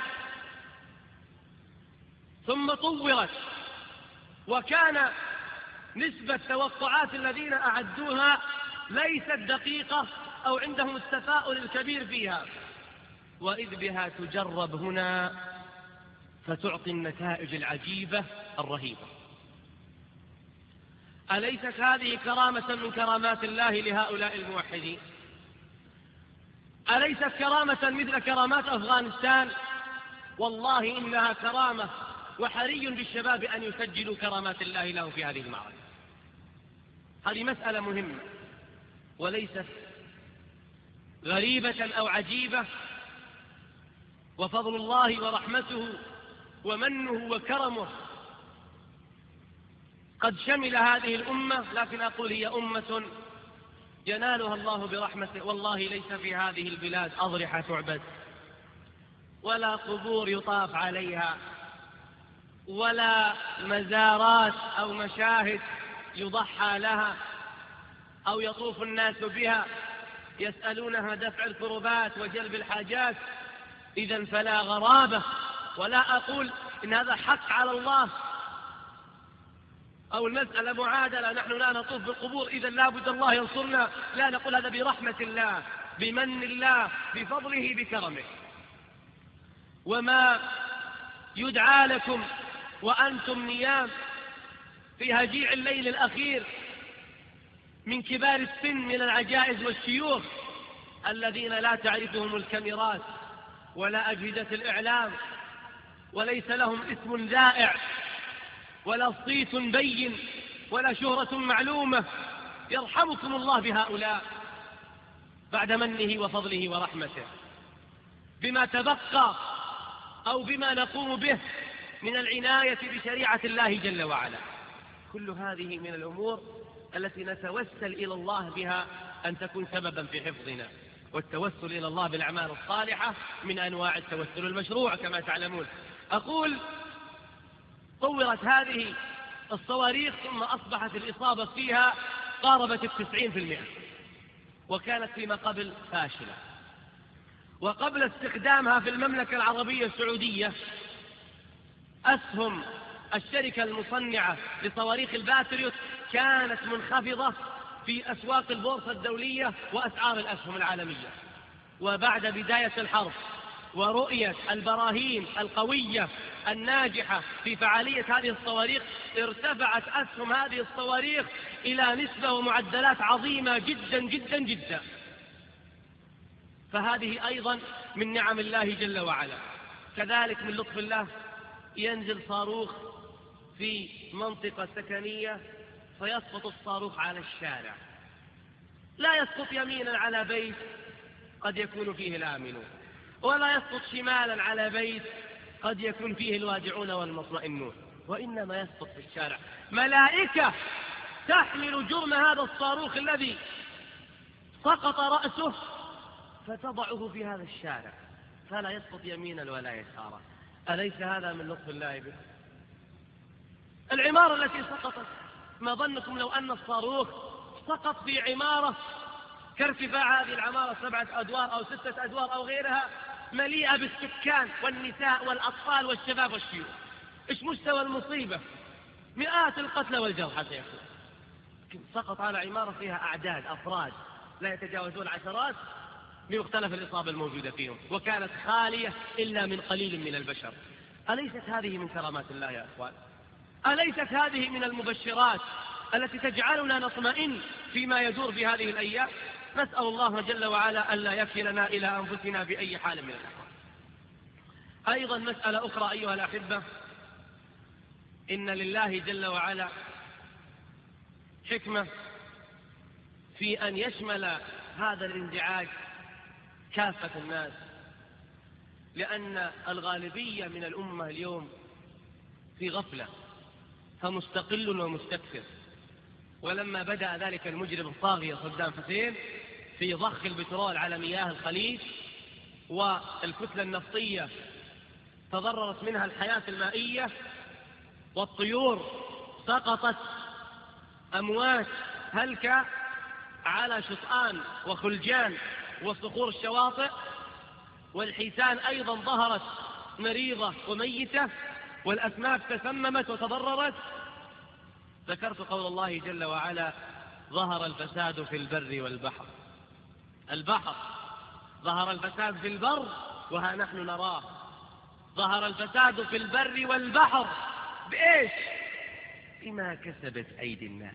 S1: ثم طورت وكان نسبة توقعات الذين أعدوها ليست دقيقة أو عندهم التفاؤل الكبير فيها، وإذ بها تجرب هنا فتعطي النتائج العجيبة الرهيبة. أليست هذه كرامة من كرامات الله لهؤلاء الموحدين؟ أليست كرامة مثل كرامات أفغانستان؟ والله إنها كرامة، وحري بالشباب أن يسجلوا كرامات الله لهم في هذه المعركة. هذه مسألة مهمة وليست غريبة أو عجيبة، وفضل الله ورحمته ومنه وكرمه قد شمل هذه الأمة، لكن أقول هي أمة ينالها الله برحمته. والله ليس في هذه البلاد أضرحة تعبد، ولا قبور يطاف عليها، ولا مزارات أو مشاهد يضحى لها أو يطوف الناس بها يسألونها دفع الكربات وجلب الحاجات. إذن فلا غرابة، ولا أقول إن هذا حق على الله أو المسألة معادلة، نحن لا نطوف بالقبور إذن لا بد الله ينصرنا، لا، نقول هذا برحمة الله بمن الله بفضله بكرمه. وما يدعى لكم وأنتم نيام في هجيع الليل الأخير من كبار السن من العجائز والشيوخ الذين لا تعرفهم الكاميرات ولا أجهزة الإعلام، وليس لهم اسم ذائع ولا صيت بين ولا شهرة معلومة، يرحمكم الله بهؤلاء بعد منه وفضله ورحمته بما تبقى أو بما نقوم به من العناية بشريعة الله جل وعلا. كل هذه من الأمور التي نتوسل إلى الله بها أن تكون سببا في حفظنا. والتوسل إلى الله بالأعمال الصالحة من أنواع التوسل المشروع كما تعلمون. أقول طورت هذه الصواريخ ثم أصبحت الإصابة فيها قاربت 90%، وكانت فيما قبل فاشلة. وقبل استخدامها في المملكة العربية السعودية أسهم الشركة المصنعة لصواريخ الباتريوت كانت منخفضة في أسواق البورصة الدولية وأسعار الأسهم العالمية. وبعد بداية الحرب ورؤية البراهين القوية الناجحة في فعالية هذه الصواريخ ارتفعت أسهم هذه الصواريخ إلى نسبة ومعدلات عظيمة جدا جدا جدا. فهذه أيضا من نعم الله جل وعلا. كذلك من لطف الله ينزل صاروخ في منطقة سكنية فيسقط الصاروخ على الشارع، لا يسقط يمينا على بيت قد يكون فيه الآمنون، ولا يسقط شمالا على بيت قد يكون فيه الوادعون والمطمئنون، وإنما يسقط في الشارع. ملائكة تحمل جرم هذا الصاروخ الذي سقط رأسه فتضعه في هذا الشارع فلا يسقط يمينا ولا يسارا. أليس هذا من لطف الله به؟ العمارة التي سقطت، ما ظنكم لو أن الصاروخ سقط في عمارة كارتفاع هذه العمارة 7 أدوار أو 6 أدوار أو غيرها مليئة بالسكان والنساء والأطفال والشباب والشيوخ؟ إيش مستوى المصيبة؟ مئات القتلى والجرحى سيكون. سقط على عمارة فيها أعداد أفراد لا يتجاوزون عشرات بمختلف الإصابة الموجودة فيهم، وكانت خالية إلا من قليل من البشر. أليست هذه من كرامات الله يا أخوان؟ أليست هذه من المبشرات التي تجعلنا نطمئن فيما يدور في هذه الأيام؟ نسأل الله جل وعلا ألا يكلنا إلى أنفسنا بأي حال من الأحوال. أيضا مسألة أخرى أيها الأحبة، إن لله جل وعلا حكمة في أن يشمل هذا الانزعاج كافة الناس، لأن الغالبية من الأمة اليوم في غفلة، فمستقل ومستكثر. ولما بدأ ذلك المجرم الطاغية صدام حسين في ضخ البترول على مياه الخليج والكتلة النفطية تضررت منها الحياة المائية والطيور سقطت أموات هلكة على شطآن وخلجان وصخور الشواطئ، والحيتان أيضا ظهرت مريضة وميتة، والأسماك تسممت وتضررت، ذكرت قول الله جل وعلا: ظهر الفساد في البر والبحر. البحر ظهر الفساد في البر وها نحن نراه. ظهر الفساد في البر والبحر بإيش؟ بما كسبت أيدي الناس.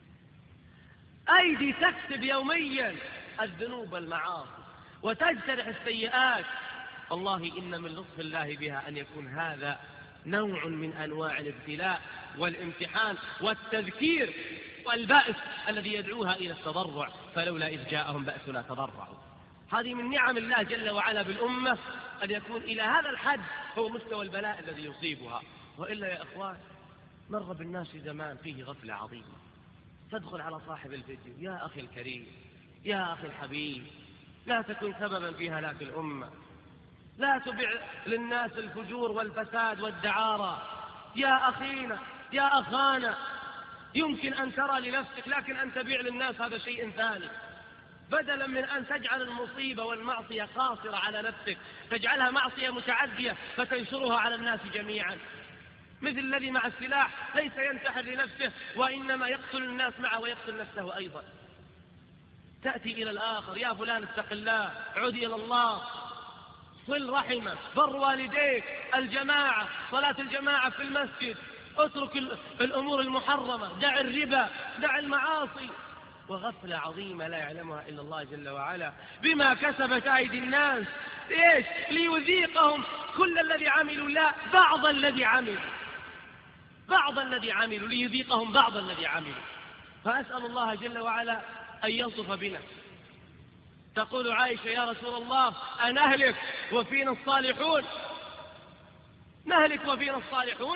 S1: أيدي تكسب يوميا الذنوب والمعاصي وتجترح السيئات. والله إن من لطف الله بها أن يكون هذا نوع من أنواع الابتلاء والامتحان والتذكير والبأس الذي يدعوها إلى التضرع، فلولا إذ جاءهم بأسنا تضرعوا. هذه من نعم الله جل وعلا بالأمة أن يكون إلى هذا الحد هو مستوى البلاء الذي يصيبها. وإلا يا أخوان مر بالناس زمان فيه غفلة عظيمة، تدخل على صاحب الفيديو: يا أخي الكريم، يا أخي الحبيب، لا تكن سببا في هلاك الأمة، لا تبع للناس الفجور والفساد والدعارة. يا أخينا، يا أخانا، يمكن أن ترى لنفسك، لكن أن تبيع للناس هذا شيء ثاني. بدلا من أن تجعل المصيبة والمعصية قاصرة على نفسك، تجعلها معصية متعدية فتنشرها على الناس جميعا. مثل الذي مع السلاح ليس ينتحر لنفسه وإنما يقتل الناس معه ويقتل نفسه أيضا. تأتي إلى الآخر: يا فلان اتق الله، عد إلى الله، صل رحمه، بر والديك، الجماعة، صلاة الجماعة في المسجد، اترك الأمور المحرمة، دع الربا، دع المعاصي. وغفلة عظيمة لا يعلمها إلا الله جل وعلا بما كسبت أيدي الناس. إيش؟ ليذيقهم كل الذي عملوا، لا بعض الذي عملوا، بعض الذي عملوا، ليذيقهم بعض الذي عملوا. فأسأل الله جل وعلا أن يلطف بنا. تقول عائشة: يا رسول الله أنهلك وفينا الصالحون؟ نهلك وفينا الصالحون؟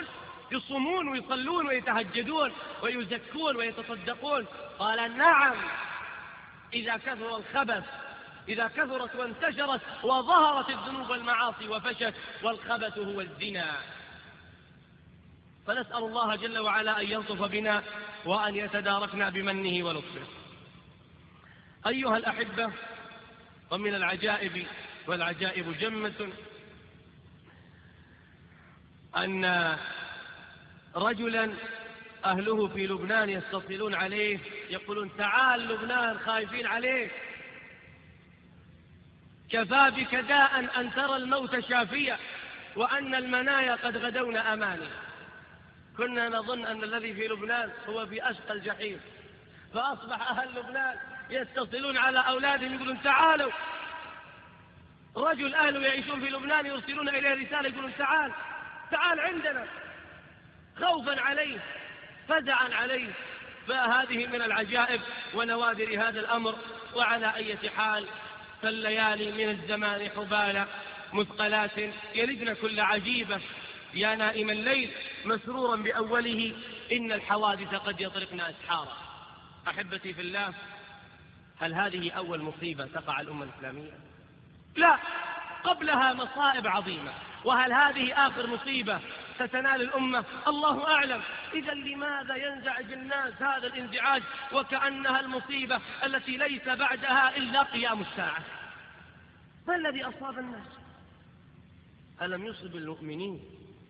S1: يصومون ويصلون ويتهجدون ويزكون ويتصدقون. قال نعم، إذا كثر الخبث، إذا كثرت وانتشرت وظهرت الذنوب والمعاصي وفشت، والخبث هو الزنا. فنسأل الله جل وعلا أن يلطف بنا وأن يتداركنا بمنه ولطفه. أيها الأحبة، ومن العجائب، والعجائب جمة، أن رجلا أهله في لبنان يتصلون عليه يقولون تعال لبنان، خايفين عليك، كفى بك داء أن ترى الموت شافيا وأن المنايا قد غدون أماني. كنا نظن أن الذي في لبنان هو في أشقى الجحيم، فأصبح أهل لبنان يتصلون على أولادهم يقولون تعالوا. رجل أهله يعيشون في لبنان يرسلون إليه رسالة يقولون تعال عندنا، خوفا عليه، فزعا عليه. فهذه من العجائب ونوادر هذا الأمر. وعلى أي حال، فالليالي من الزمان حبالة مثقلات يلدن كل عجيبة. يا نائم الليل مسرورا بأوله، إن الحوادث قد يطرقن أسحارا. أحبتي في الله، هل هذه أول مصيبة تقع الأمة الإسلامية؟ لا، قبلها مصائب عظيمة. وهل هذه آخر مصيبة ستنال الأمة؟ الله أعلم. إذا لماذا ينزعج الناس هذا الانزعاج وكأنها المصيبة التي ليس بعدها إلا قيام الساعة؟ ما الذي أصاب الناس؟ ألم يصب المؤمنين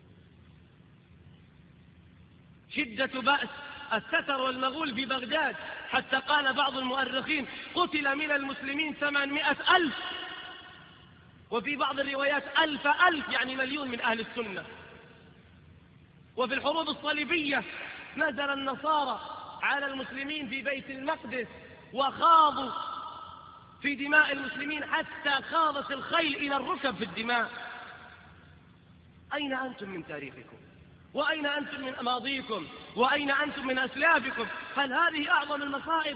S1: شدة بأس التتر والمغول في بغداد، حتى قال بعض المؤرخين قتل من المسلمين 800,000، وفي بعض الروايات 1,000 يعني مليون من أهل السنة. وفي الحروب الصليبية نزل النصارى على المسلمين في بيت المقدس وخاضوا في دماء المسلمين حتى خاضت الخيل إلى الركب في الدماء. أين أنتم من تاريخكم؟ وأين أنتم من ماضيكم؟ وأين أنتم من أسلافكم؟ هل هذه أعظم المصائب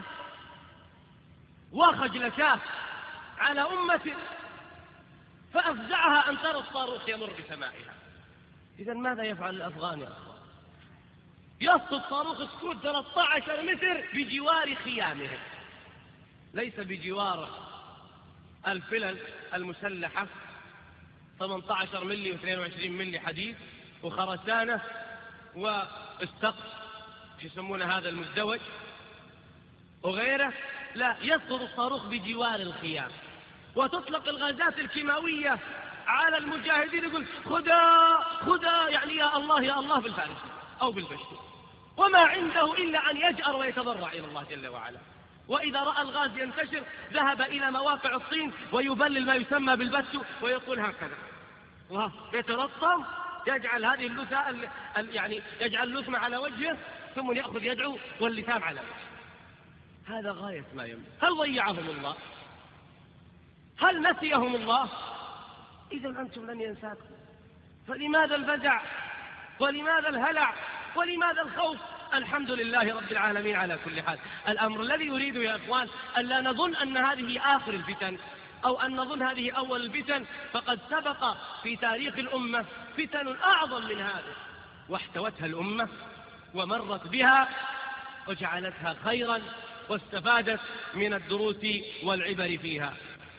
S1: وخجلتاه على أمة فأفزعها أن ترى الصاروخ يمر بسمائها؟ إذا ماذا يفعل الأفغان يا أخوان؟ يسقط صاروخ سكود 13 متر بجوار خيامهم، ليس بجوار الفلل المسلحة 18 ملي و22 ملي حديد وخرسانة والسقف يسمون هذا المزدوج وغيره. لا، يسقط الصاروخ بجوار الخيام، وتطلق الغازات الكيماوية على المجاهدين، يقول خذا يعني يا الله بالفارس أو بالبشر، وما عنده إلا أن يجأر ويتضرع إلى الله جل وعلا. وإذا رأى الغاز ينتشر ذهب إلى مواقع الصين ويبلل ما يسمى بالبث ويقول هكذا ويترطم، يجعل هذه اللثة يعني يجعل اللثمة على وجهه ثم يأخذ يدعو واللثام على وجهه. هذا غاية ما يملك. هل ضيعهم الله؟ هل نسيهم الله؟ إذا أنتم لن ينساكم. فلماذا الفزع؟ ولماذا الهلع؟ ولماذا الخوف؟ الحمد لله رب العالمين على كل حال. الأمر الذي يريد يا إخوان أن لا نظن أن هذه آخر الفتن أو أن نظن هذه أول الفتن، فقد سبق في تاريخ الأمة فتن أعظم من هذه واحتوتها الأمة ومرت بها وجعلتها خيرا واستفادت من الدروس والعبر فيها.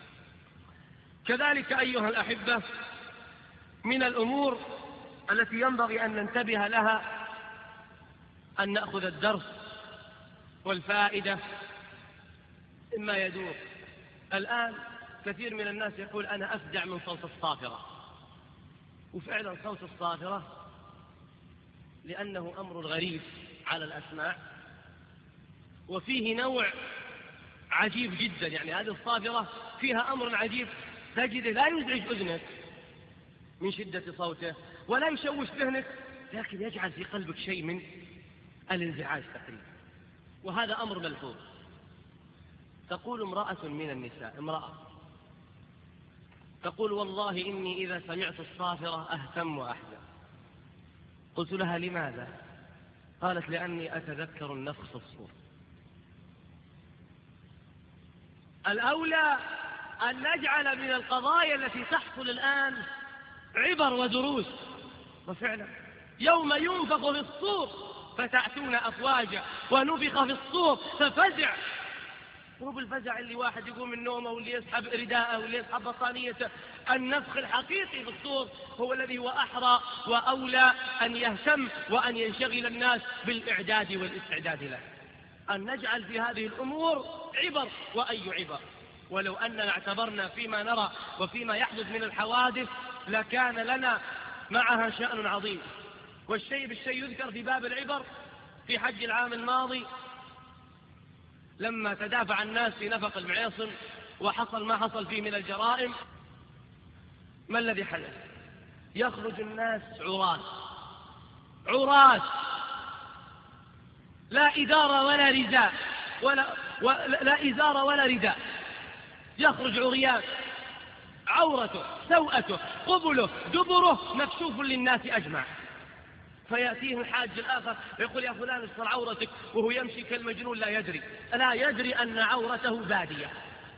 S1: كذلك أيها الأحبة، من الأمور التي ينبغي أن ننتبه لها أن نأخذ الدرس والفائدة مما يدور. الآن كثير من الناس يقول أنا أفزع من صوت الصافرة، وفعلا صوت الصافرة لأنه أمر غريب على الأسماع وفيه نوع عجيب جدا. يعني هذه الصافرة فيها أمر عجيب، تجده لا يزعج أذنك من شدة صوته ولا يشوش ذهنك، لكن يجعل في قلبك شيء من الانزعاج تقريبا. وهذا أمر ملحوظ. تقول امرأة من النساء، امرأة تقول والله إني إذا سمعت الصافرة أهتم وأحزن. قلت لها لماذا؟ قالت لأني أتذكر النفخ في الصور. الأولى أن نجعل من القضايا التي تحصل الآن عبر ودروس. وفعلا يوم ينفخ في الصور فتأتون أفواجا ونفخ في الصور ففزع. مو بالفزع اللي واحد يقوم من نومه واللي يسحب رداءه واللي يسحب بطانيته. النفخ الحقيقي في الصور هو الذي هو أحرى وأولى أن يهتم وأن ينشغل الناس بالإعداد والاستعداد له. أن نجعل في هذه الأمور عبر، وأي عبر. ولو أننا اعتبرنا فيما نرى وفيما يحدث من الحوادث لكان لنا معها شأن عظيم. والشيء بالشيء يذكر في باب العبر في حج العام الماضي لما تدافع الناس في نفق المعيصم وحصل ما حصل فيه من الجرائم. ما الذي حدث؟ يخرج الناس عراة لا إزار ولا رداء لا إزار ولا رداء، يخرج عريان، عورته سوءته قبله دبره مكشوف للناس أجمع. فيأتيه الحاج الآخر يقول يا فلان استر عورتك، وهو يمشي كالمجنون لا يدري أن عورته بادية.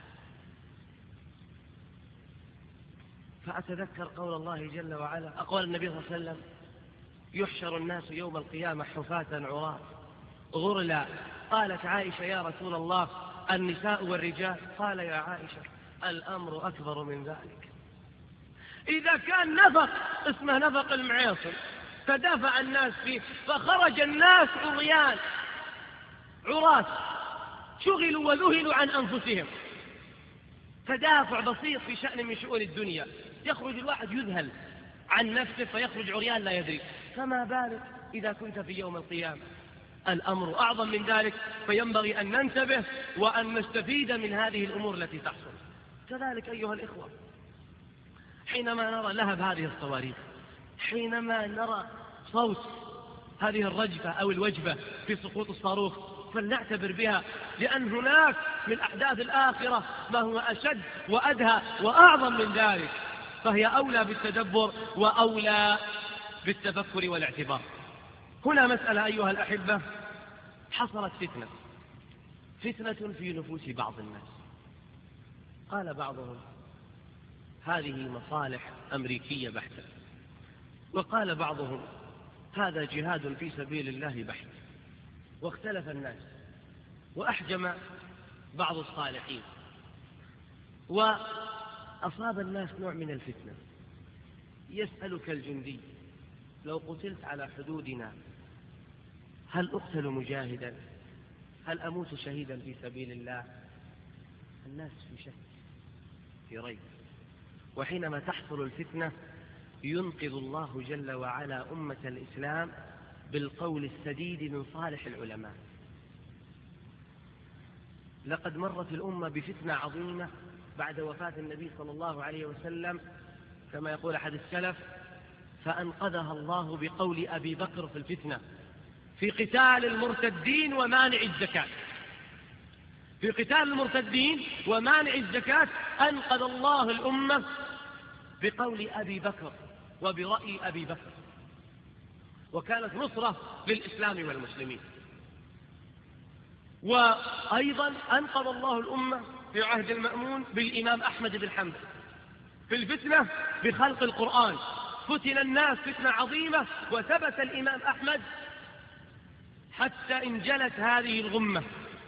S1: فأتذكر قول الله جل وعلا، أقوال النبي صلى الله عليه وسلم: يحشر الناس يوم القيامة حفاة عراة غرلا. قالت عائشة: يا رسول الله النساء والرجال؟ قال: يا عائشة الأمر أكبر من ذلك. إذا كان نفق اسمه نفق المعيصم فدافع الناس فيه فخرج الناس عريان عراة شغلوا وذهلوا عن أنفسهم، تدافع بسيط في شأن من شؤون الدنيا، يخرج الواحد يذهل عن نفسه فيخرج عريان لا يدري، فما بالك إذا كنت في يوم القيامة؟ الأمر أعظم من ذلك، فينبغي أن ننتبه وأن نستفيد من هذه الأمور التي تحصل. كذلك أيها الإخوة، حينما نرى لهب هذه الصواريخ، حينما نرى صوت هذه الرجفة أو الوجبة في سقوط الصاروخ، فلنعتبر بها، لأن هناك من أحداث الآخرة ما هو أشد وأدهى وأعظم من ذلك، فهي أولى بالتدبر وأولى بالتفكر والاعتبار. هنا مسألة أيها الأحبة، حصلت فتنة في نفوس بعض الناس. قال بعضهم هذه مصالح أمريكية بحتة، وقال بعضهم هذا جهاد في سبيل الله بحت. واختلف الناس وأحجم بعض الصالحين، وأصاب الناس نوع من الفتنة. يسألك الجندي: لو قتلت على حدودنا هل أقتل مجاهدا؟ هل أموت شهيدا في سبيل الله؟ الناس في شك، في ريب. وحينما تحصل الفتنة ينقذ الله جل وعلا أمة الإسلام بالقول السديد من صالح العلماء. لقد مرت الأمة بفتنة عظيمة بعد وفاة النبي صلى الله عليه وسلم، كما يقول أحد السلف: فأنقذها الله بقول أبي بكر في الفتنة في قتال المرتدين ومانع الزكاة. في قتال المرتدين ومانع الزكاة أنقذ الله الأمة بقول أبي بكر وبرأي أبي بكر، وكانت نصرة للإسلام والمسلمين. وأيضا أنقذ الله الأمة في عهد المأمون بالإمام أحمد بن حنبل في الفتنة بخلق القرآن. فتن الناس فتنة عظيمة، وثبت الإمام أحمد حتى انجلت هذه الغمة،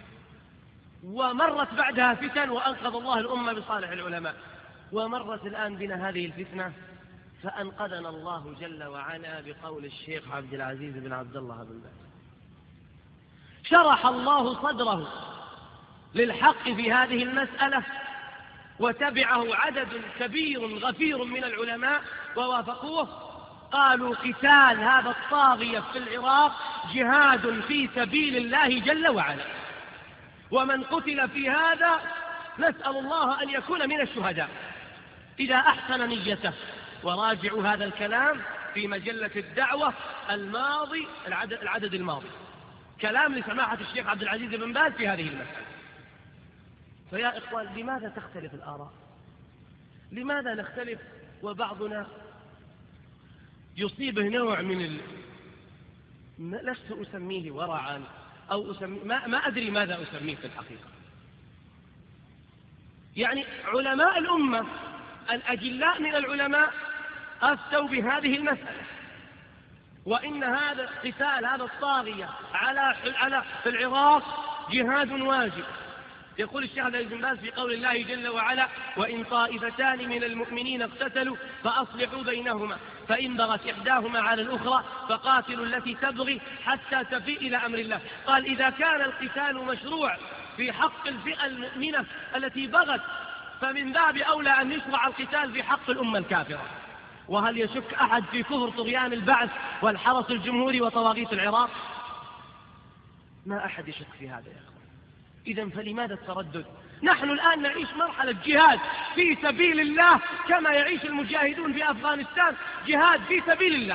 S1: ومرت بعدها فتن وأنقذ الله الأمة بصالح العلماء. ومرت الآن بنا هذه الفتنة فأنقذنا الله جل وعلا بقول الشيخ عبد العزيز بن عبد الله بن باز. شرح الله صدره للحق في هذه المسألة، وتبعه عدد كبير غفير من العلماء ووافقوه. قالوا قتال هذا الطاغية في العراق جهاد في سبيل الله جل وعلا، ومن قتل في هذا نسأل الله أن يكون من الشهداء إذا أحسن نيته. وراجعوا هذا الكلام في مجلة الدعوة الماضي، العدد الماضي، كلام لسماحة الشيخ عبد العزيز بن باز في هذه المسألة. فيا إخوان، لماذا تختلف الآراء؟ لماذا نختلف وبعضنا يصيبه نوع من لست أسميه ورعا أو ما أدري ماذا أسميه في الحقيقة. يعني علماء الأمة الأجلاء من العلماء أفتوا بهذه المسألة، وإن هذا القتال، هذا الطاغية في العراق جهاد واجب. يقول الشيخ عبد العزيز بن باز في قول الله جل وعلا: وإن طائفتان من المؤمنين اقتتلوا فأصلحوا بينهما فإن بغت إحداهما على الأخرى فقاتلوا التي تبغي حتى تفيء إلى أمر الله. قال: إذا كان القتال مشروع في حق الفئة المؤمنة التي بغت، فمن باب أولى أن يشرع القتال في حق الأمة الكافرة. وهل يشك أحد في كفر طغيان البعث والحرس الجمهوري وطواغيت العراق؟ ما أحد يشك في هذا يا أخوان. إذن فلماذا التردد؟ نحن الآن نعيش مرحلة جهاد في سبيل الله كما يعيش المجاهدون في أفغانستان جهاد في سبيل الله.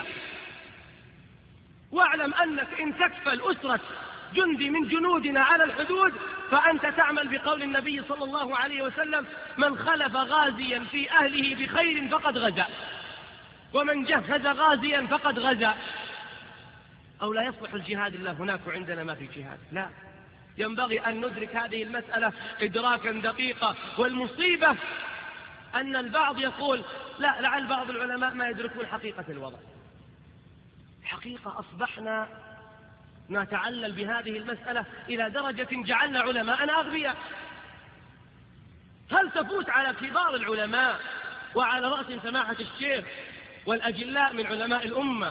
S1: واعلم أنك إن تكفل أسرة جندي من جنودنا على الحدود فأنت تعمل بقول النبي صلى الله عليه وسلم: من خلف غازيا في أهله بخير فقد غزا، ومن جهز غازيا فقد غزا. أو لا يصلح الجهاد إلا هناك وعندنا ما في جهاد؟ لا، ينبغي أن ندرك هذه المسألة إدراكا دقيقا. والمصيبة أن البعض يقول: لا، لعل بعض العلماء ما يدركون حقيقة الوضع. حقيقة أصبحنا نتعلل بهذه المسألة إلى درجة جعلنا علماءنا أغبياء. هل تفوت على كبار العلماء وعلى رأس سماحة الشيخ والأجلاء من علماء الأمة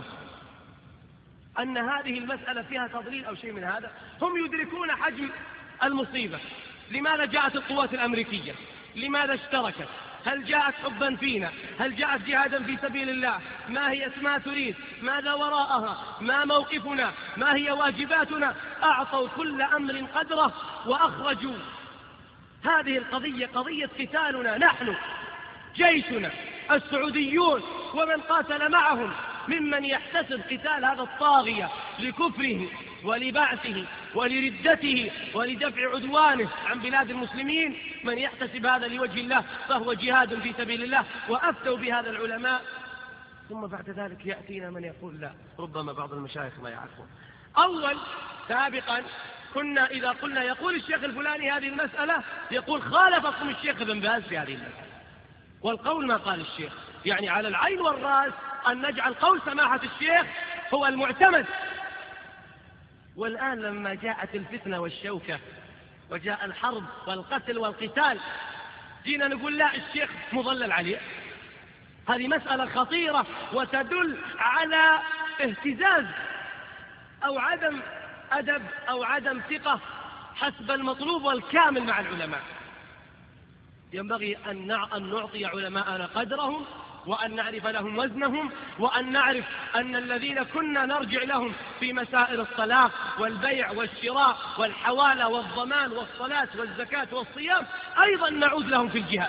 S1: أن هذه المسألة فيها تضليل أو شيء من هذا؟ هم يدركون حجم المصيبة. لماذا جاءت القوات الأمريكية؟ لماذا اشتركت؟ هل جاءت حبا فينا؟ هل جاءت جهادا في سبيل الله؟ ما هي ما تريد؟ ماذا وراءها؟ ما موقفنا؟ ما هي واجباتنا؟ أعطوا كل أمر قدره وأخرجوا هذه القضية قضية قتالنا نحن، جيشنا، السعوديون ومن قاتل معهم، ممن يحتسب قتال هذا الطاغية لكفره ولبعثه ولردته ولدفع عدوانه عن بلاد المسلمين. من يحتسب هذا لوجه الله فهو جهاد في سبيل الله. وأفتوا بهذا العلماء، ثم بعد ذلك يأتينا من يقول: لا، ربما بعض المشايخ ما يعرفون. أول سابقا كنا إذا قلنا يقول الشيخ الفلاني هذه المسألة، يقول: خالفكم الشيخ ابن باز في هذه المسألة، والقول ما قال الشيخ. يعني على العين والرأس أن نجعل قول سماحة الشيخ هو المعتمد. والآن لما جاءت الفتنة والشوكة وجاء الحرب والقتل والقتال، جينا نقول: لا، الشيخ مضلل عليه. هذه مسألة خطيرة وتدل على اهتزاز أو عدم أدب أو عدم ثقة حسب المطلوب والكامل مع العلماء. ينبغي أن نعطي علماءنا قدرهم، وأن نعرف لهم وزنهم، وأن نعرف أن الذين كنا نرجع لهم في مسائل الطلاق والبيع والشراء والحوالة والضمان والصلاة والزكاة والصيام أيضا نعود لهم في الجهاد.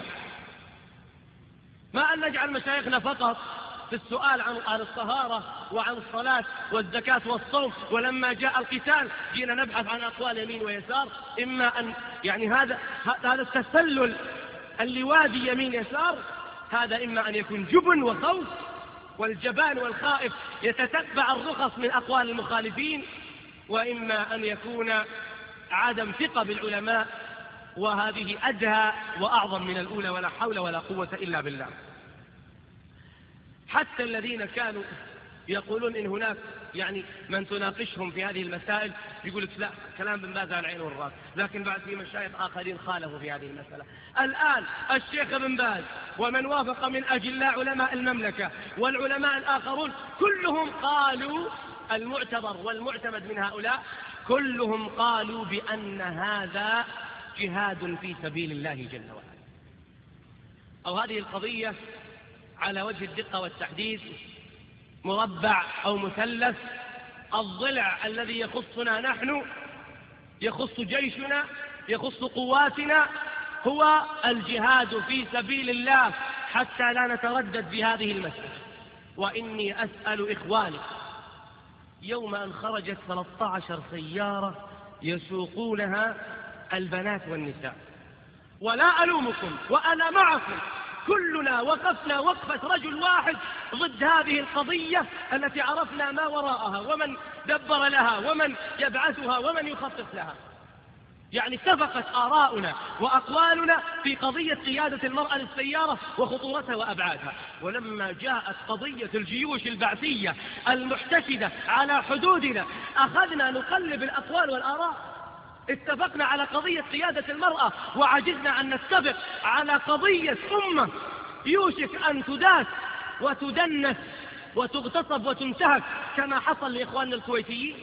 S1: ما أن نجعل مشايخنا فقط في السؤال عن الطهارة وعن الصلاة والزكاة والصوم، ولما جاء القتال جينا نبحث عن أقوال يمين ويسار. إما أن يعني هذا التسلل اللوادي يمين يسار، هذا إما أن يكون جبن وخوف، والجبان والخائف يتتبع الرخص من أقوال المخالفين، وإما أن يكون عدم ثقة بالعلماء، وهذه أدهى وأعظم من الأولى، ولا حول ولا قوة إلا بالله. حتى الذين كانوا يقولون إن هناك يعني من تناقشهم في هذه المسائل يقول لك: لا، كلام بن باز على العين والراس، لكن بعد في مشايخ آخرين خالفوا في هذه المسألة. الآن الشيخ بن باز ومن وافق من أجلاء علماء المملكة والعلماء الآخرون كلهم قالوا، المعتبر والمعتمد من هؤلاء كلهم قالوا بأن هذا جهاد في سبيل الله جل وعلا. أو هذه القضية على وجه الدقة والتحديد مربع أو مثلث. الضلع الذي يخصنا نحن، يخص جيشنا، يخص قواتنا، هو الجهاد في سبيل الله حتى لا نتردد في هذه المسألة. وإني أسأل إخواني، يوم أن خرجت 13 سيارة يسوقونها البنات والنساء، ولا ألومكم وأنا معكم، كلنا وقفنا وقفة رجل واحد ضد هذه القضية التي عرفنا ما وراءها ومن دبر لها ومن يبعثها ومن يخطط لها. يعني اتفقت آراؤنا وأقوالنا في قضية قيادة المرأة للسيارة وخطورتها وأبعادها. ولما جاءت قضية الجيوش البعثية المحتشدة على حدودنا أخذنا نقلب الأقوال والآراء. اتفقنا على قضية قيادة المرأة وعجزنا أن نتفق على قضية أمة يوشك أن تداس وتدنس وتغتصب وتنتهك كما حصل لإخواننا الكويتيين.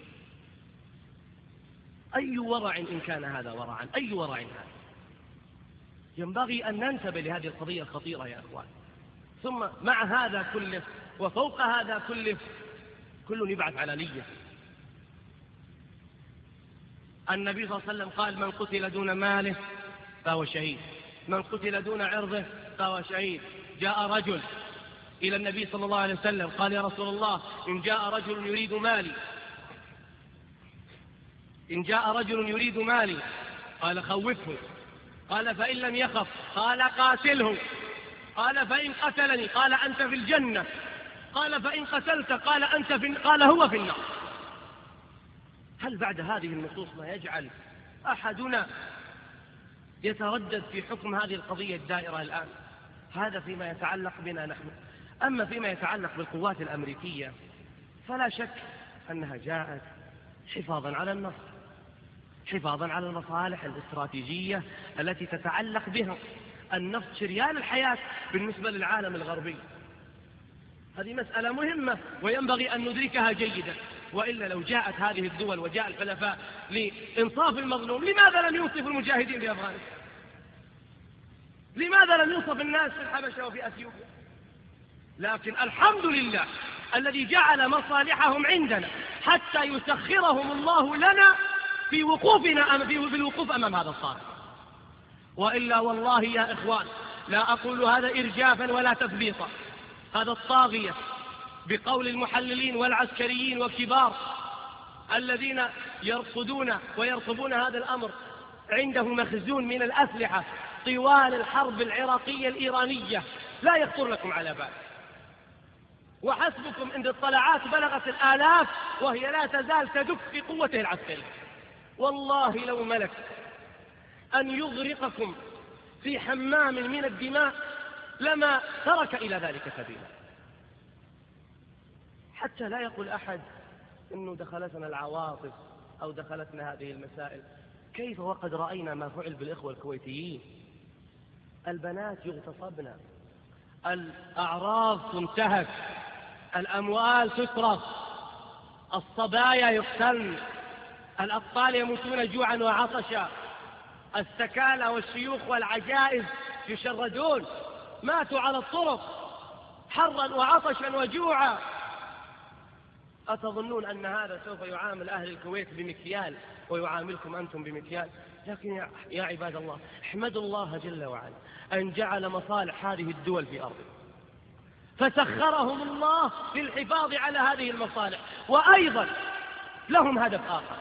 S1: أي ورع إن كان هذا ورعا، أي ورع هذا. ينبغي أن ننتبه لهذه القضية الخطيرة يا أخوان. ثم مع هذا كله وفوق هذا كله كل يبعث على نية. النبي صلى الله عليه وسلم قال: من قتل دون ماله فهو شهيد، من قتل دون عرضه فهو شهيد. جاء رجل إلى النبي صلى الله عليه وسلم قال: يا رسول الله، إن جاء رجل يريد مالي قال: خوفه. قال: فإن لم يخف قال: قاتله. قال: فإن قتلني قال: أنت في الجنة. قال: فإن قتلت قال: قال: هو في النار. هل بعد هذه النصوص ما يجعل أحدنا يتردد في حكم هذه القضية الدائرة الآن؟ هذا فيما يتعلق بنا نحن. أما فيما يتعلق بالقوات الأمريكية فلا شك أنها جاءت حفاظا على النفط، حفاظا على المصالح الاستراتيجية التي تتعلق بها. النفط شريان الحياة بالنسبة للعالم الغربي. هذه مسألة مهمة وينبغي أن ندركها جيدا. وإلا لو جاءت هذه الدول وجاء الحلفاء لإنصاف المظلوم، لماذا لم ينصف المجاهدين في أفغانستان؟ لماذا لم ينصف الناس في الحبشة وفي أثيوبيا؟ لكن الحمد لله الذي جعل مصالحهم عندنا حتى يسخرهم الله لنا في وقوفنا بالوقوف أمام هذا الصالح. وإلا والله يا إخوان لا أقول هذا إرجافا ولا تثبيطا، هذا الطاغية بقول المحللين والعسكريين والكبار الذين يرصدون ويرصبون هذا الأمر عنده مخزون من الأسلحة طوال الحرب العراقية الإيرانية لا يخطر لكم على بال. وحسبكم عند الاطلاعات بلغت الآلاف وهي لا تزال تدك في قوته العسكرية. والله لو ملك أن يغرقكم في حمام من الدماء لما ترك إلى ذلك سبيلا. حتى لا يقول أحد إنه دخلتنا العواطف أو دخلتنا هذه المسائل. كيف وقد رأينا ما فعل بالإخوة الكويتيين؟ البنات يغتصبن، الأعراض تنتهك، الأموال تسرق، الصبايا يقتلن، الأطفال يموتون جوعا وعطشا، السكالى والشيوخ والعجائز يشردون، ماتوا على الطرق حرا وعطشا وجوعا. أتظنون أن هذا سوف يعامل أهل الكويت بمكيال ويعاملكم أنتم بمكيال؟ لكن يا عباد الله احمدوا الله جل وعلا أن جعل مصالح هذه الدول في أرضه، فسخرهم الله للحفاظ على هذه المصالح. وأيضا لهم هدف آخر،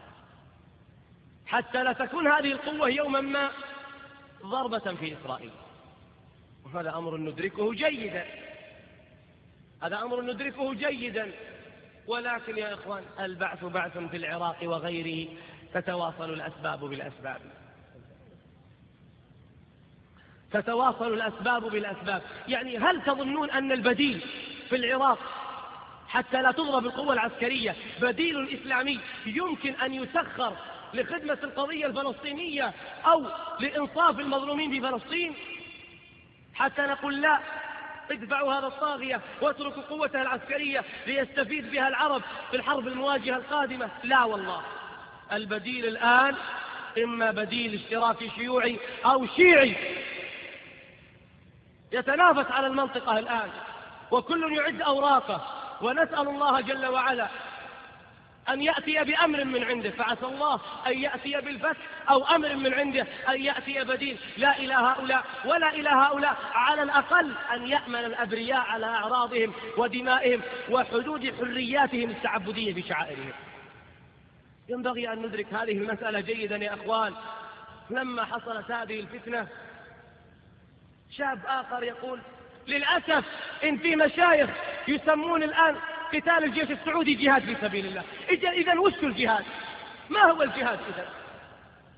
S1: حتى لا تكون هذه القوة يوما ما ضربة في إسرائيل. وهذا أمر ندركه جيدا، هذا أمر ندركه جيدا. ولكن يا إخوان البعث بعث في العراق وغيره، تتواصل الأسباب بالأسباب، تتواصل الأسباب بالأسباب. يعني هل تظنون أن البديل في العراق حتى لا تضرب القوة العسكرية بديل إسلامي يمكن أن يسخر لخدمة القضية الفلسطينية أو لإنصاف المظلومين في فلسطين؟ حتى نقول لا، ادفعوا هذا الطاغية واتركوا قوتها العسكرية ليستفيد بها العرب في الحرب المواجهة القادمة. لا والله، البديل الآن إما بديل اشتراكي شيوعي أو شيعي يتنافس على المنطقة الآن، وكل يعد أوراقه. ونسأل الله جل وعلا أن يأتي بأمر من عنده، فعسى الله أن يأتي بالفتح أو أمر من عنده أن يأتي بديل لا إلى هؤلاء ولا إلى هؤلاء، على الأقل أن يأمن الأبرياء على أعراضهم ودمائهم وحدود حرياتهم التعبدية بشعائرهم. ينبغي أن ندرك هذه المسألة جيدا يا أخوان. لما حصلت هذه الفتنة شاب آخر يقول للأسف إن في مشايخ يسمون الآن قتال الجيش السعودي جهاد في سبيل الله. إذن وش الجهاد؟ ما هو الجهاد إذن؟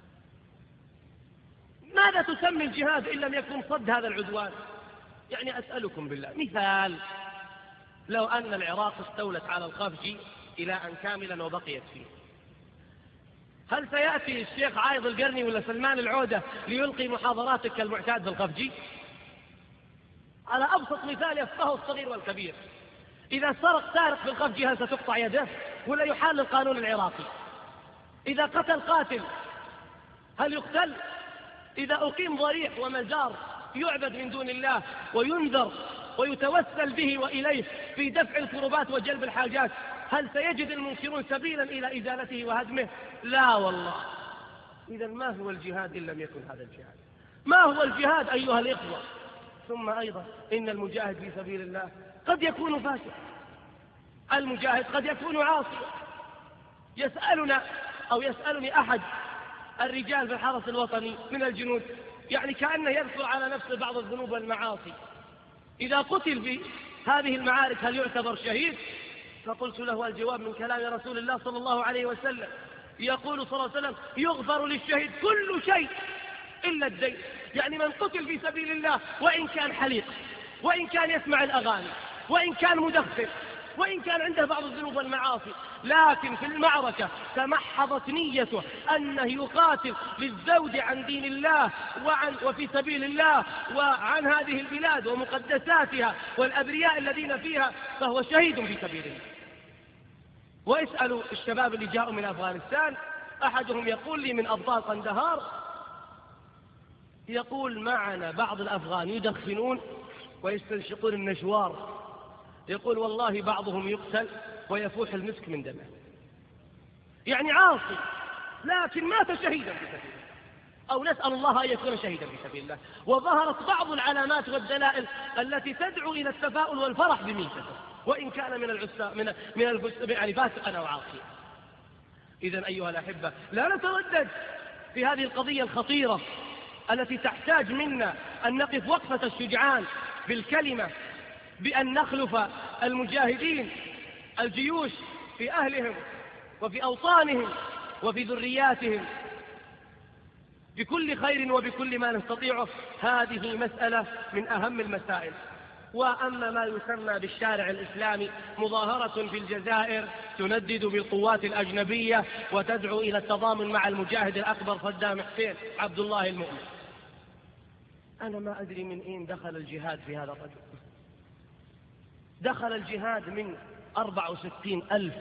S1: ماذا تسمي الجهاد إن لم يكن صد هذا العدوان؟ يعني أسألكم بالله مثال، لو أن العراق استولت على الخفجي إلى أن كاملا وبقيت فيه، هل سيأتي الشيخ عايض القرني ولا سلمان العودة ليلقي محاضراتك كالمعتاد بالخفجي؟ على أبسط مثال يفقهه الصغير والكبير. إذا سرق سارق بالخفجي هل ستقطع يده ولا يحال القانون العراقي؟ إذا قتل قاتل هل يقتل؟ إذا أقيم ضريح ومزار يعبد من دون الله وينذر ويتوسل به وإليه في دفع الكربات وجلب الحاجات، هل سيجد المنكرون سبيلا إلى إزالته وهدمه؟ لا والله. إذا ما هو الجهاد إن لم يكن هذا الجهاد؟ ما هو الجهاد أيها الإخوة؟ ثم أيضا إن المجاهد في سبيل الله قد يكون فاسقا، المجاهد قد يكون عاصيا. يسألنا أو يسألني أحد الرجال في الحرس الوطني من الجنود، يعني كأنه يذكر على نفسه بعض الذنوب والمعاصي، إذا قتل في هذه المعارك هل يعتبر شهيد؟ فقلت له الجواب من كلام رسول الله صلى الله عليه وسلم، يقول صلى الله عليه وسلم: يغفر للشهيد كل شيء إلا الدين. يعني من قتل في سبيل الله وإن كان حليق، وإن كان يسمع الأغاني، وإن كان مدخن، وإن كان عنده بعض الذنوب والمعاصي، لكن في المعركة تمحضت نيته أنه يقاتل للزود عن دين الله وفي سبيل الله وعن هذه البلاد ومقدساتها والأبرياء الذين فيها، فهو شهيد في سبيل الله. واسألوا الشباب اللي جاءوا من أفغانستان، أحدهم يقول لي من أبطال قندهار، يقول: معنا بعض الأفغان يدخنون ويستنشقون النشوار، يقول والله بعضهم يقتل ويفوح المسك من دمه. يعني عاصي لكن مات شهيدا في سبيل الله، أو نسأل الله أن يكون شهيدا في سبيل الله. وظهرت بعض العلامات والدلائل التي تدعو إلى التفاؤل والفرح بميتته، وإن كان يعني فاسقا أو عاصيا. إذن أيها الأحبة، لا نتردد في هذه القضية الخطيرة التي تحتاج منا أن نقف وقفة الشجعان بالكلمة، بأن نخلف المجاهدين الجيوش في أهلهم وفي أوطانهم وفي ذرياتهم بكل خير وبكل ما نستطيعه. هذه مسألة من أهم المسائل. وأما ما يسمى بالشارع الإسلامي، مظاهرة في الجزائر تندد بالقوات الأجنبية وتدعو إلى التضامن مع المجاهد الأكبر صدام حسين عبد الله المؤمن. أنا ما أدري من أين دخل الجهاد في هذا الرجل. دخل الجهاد من 64,000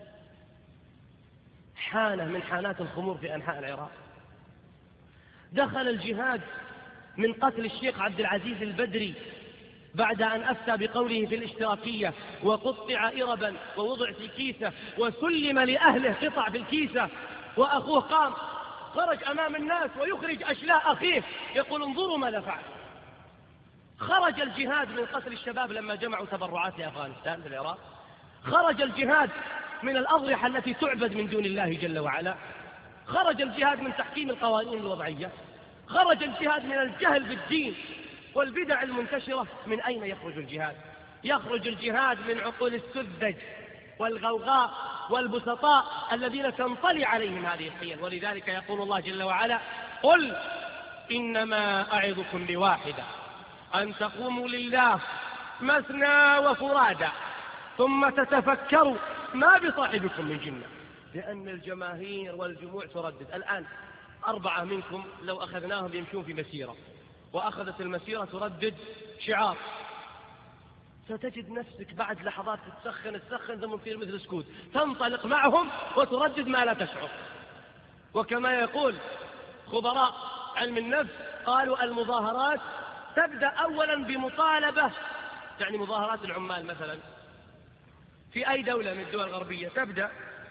S1: حانة من حانات الخمور في أنحاء العراق. دخل الجهاد من قتل الشيخ عبد العزيز البدري بعد أن أفتى بقوله في الاشتراكية، وقطع إربا ووضع في كيسة وسلم لأهله قطع في الكيسة، وأخوه قام خرج أمام الناس ويخرج أشلاء أخيه يقول: انظروا ماذا فعل. خرج الجهاد من قتل الشباب لما جمعوا تبرعات لأفغانستان في العراق. خرج الجهاد من الأضرحة التي تعبد من دون الله جل وعلا. خرج الجهاد من تحكيم القوانين الوضعية. خرج الجهاد من الجهل بالدين والبدع المنتشرة. من أين يخرج الجهاد؟ يخرج الجهاد من عقول السذج والغوغاء والبسطاء الذين تنطلي عليهم هذه الحيل. ولذلك يقول الله جل وعلا: قل إنما أعظكم بواحدة أن تقوموا لله مثنى وفرادى ثم تتفكروا ما بصاحبكم من جنة. لأن الجماهير والجموع تردد. الآن 4 منكم لو أخذناهم يمشون في مسيرة، وأخذت المسيرة تردد شعار، ستجد نفسك بعد لحظات تسخن ثم تصير مثل سكوت، تنطلق معهم وتردد ما لا تشعر. وكما يقول خبراء علم النفس، قالوا المظاهرات تبدأ أولا بمطالبة، يعني مظاهرات العمال مثلا في أي دولة من الدول الغربية تبدأ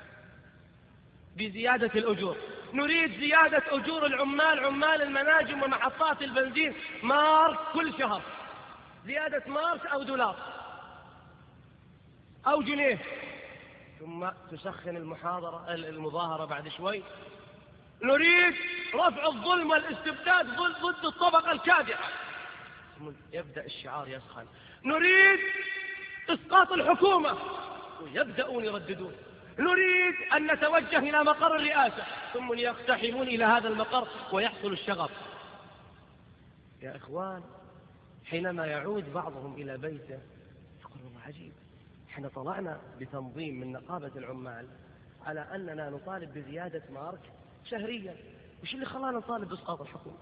S1: بزيادة الأجور. نريد زيادة أجور العمال، عمال المناجم ومحطات البنزين، مارك كل شهر، زيادة مارك أو دولار أو جنيه. ثم تسخن المظاهرة بعد شوي: نريد رفع الظلم والاستبداد ضد الطبقة الكادحة. ثم يبدأ الشعار يسخن: نريد إسقاط الحكومة، ويبدأون يرددون: نريد أن نتوجه إلى مقر الرئاسة. ثم يقتحمون إلى هذا المقر ويحصل الشغب.
S2: يا إخوان، حينما يعود بعضهم إلى بيته يقول والله عجيب، احنا طلعنا بتنظيم من نقابة العمال على أننا نطالب بزيادة مارك شهريا، وش اللي خلانا نطالب بإسقاط الحكومة؟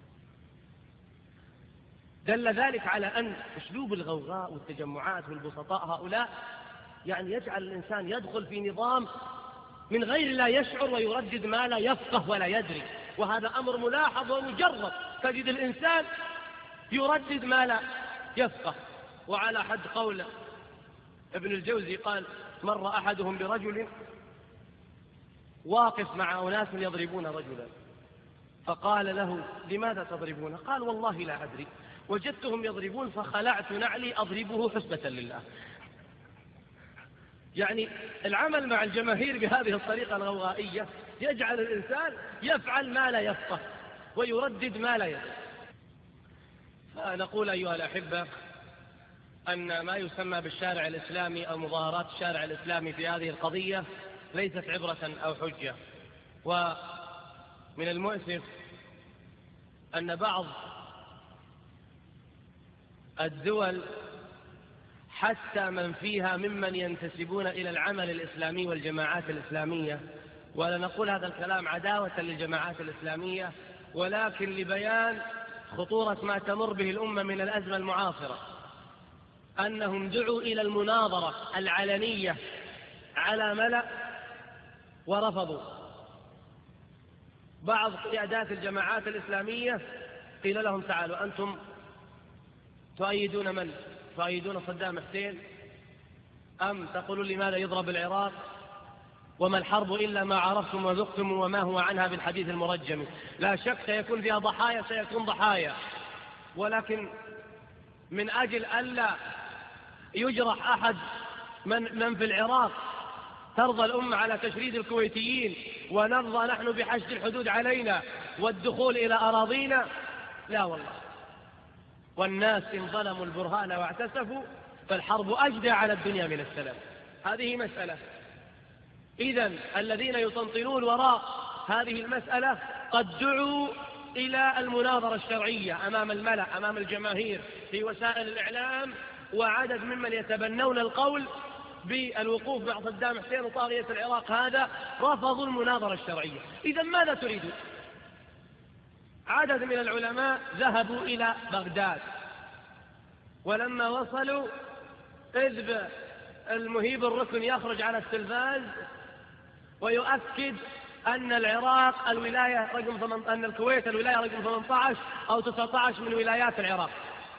S2: دل ذلك على أن أسلوب الغوغاء والتجمعات والبسطاء هؤلاء يعني يجعل الإنسان يدخل في نظام من غير لا يشعر ويردد ما لا يفقه ولا يدري، وهذا أمر ملاحظ ومجرد. تجد الإنسان يردد ما لا يفقه. وعلى حد قول ابن الجوزي قال: مر أحدهم برجل واقف مع أناس يضربون رجلا، فقال له: لماذا تضربون؟ قال: والله لا أدري، وجدتهم يضربون فخلعت نعلي أضربه حسبة لله. يعني العمل مع الجماهير بهذه الطريقة الغوغائية يجعل الإنسان يفعل ما لا يفقه ويردد ما لا يفقه. فنقول أيها الأحبة أن ما يسمى بالشارع الإسلامي أو مظاهرات الشارع الإسلامي في هذه القضية ليست عبرة أو حجة. ومن المؤسف أن بعض الدول حتى من فيها ممن ينتسبون إلى العمل الإسلامي والجماعات الإسلامية، ولا نقول هذا الكلام عداوة للجماعات الإسلامية، ولكن لبيان خطورة ما تمر به الأمة من الأزمة المعاصرة، أنهم دعوا إلى المناظرة العلنية على ملأ ورفضوا. بعض قيادات الجماعات الإسلامية قيل لهم: تعالوا أنتم تؤيدون من؟ تؤيدون صدام حسين؟ أم تقولون لماذا يضرب العراق؟ وما الحرب إلا ما عرفتم وذقتم وما هو عنها بالحديث المرجم. لا شك سيكون فيها ضحايا، سيكون ضحايا، ولكن من أجل ألا يجرح أحد من في العراق ترضى الأمة على تشريد الكويتيين ونرضى نحن بحشد الحدود علينا والدخول إلى أراضينا؟ لا والله. والناس إن ظلموا البرهان واعتسفوا فالحرب أجدى على الدنيا من السلام. هذه مسألة. إذن الذين يطنطنون وراء هذه المسألة قد دعوا إلى المناظرة الشرعية أمام الملأ، أمام الجماهير في وسائل الإعلام، وعدد ممن يتبنون القول بالوقوف مع صدام حسين وطاغية العراق هذا رفضوا المناظرة الشرعية. إذن ماذا تريدون؟ عدد من العلماء ذهبوا إلى بغداد، ولما وصلوا إذ المهيب الركن يخرج على التلفاز ويؤكد أن العراق الولاية أن الكويت الولاية رقم 18 أو 19 من ولايات العراق.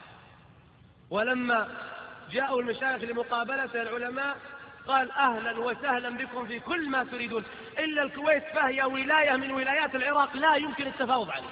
S2: ولما جاءوا المشايخ لمقابلة العلماء قال: أهلا وسهلا بكم في كل ما تريدون إلا الكويت، فهي ولاية من ولايات العراق لا يمكن التفاوض عليه.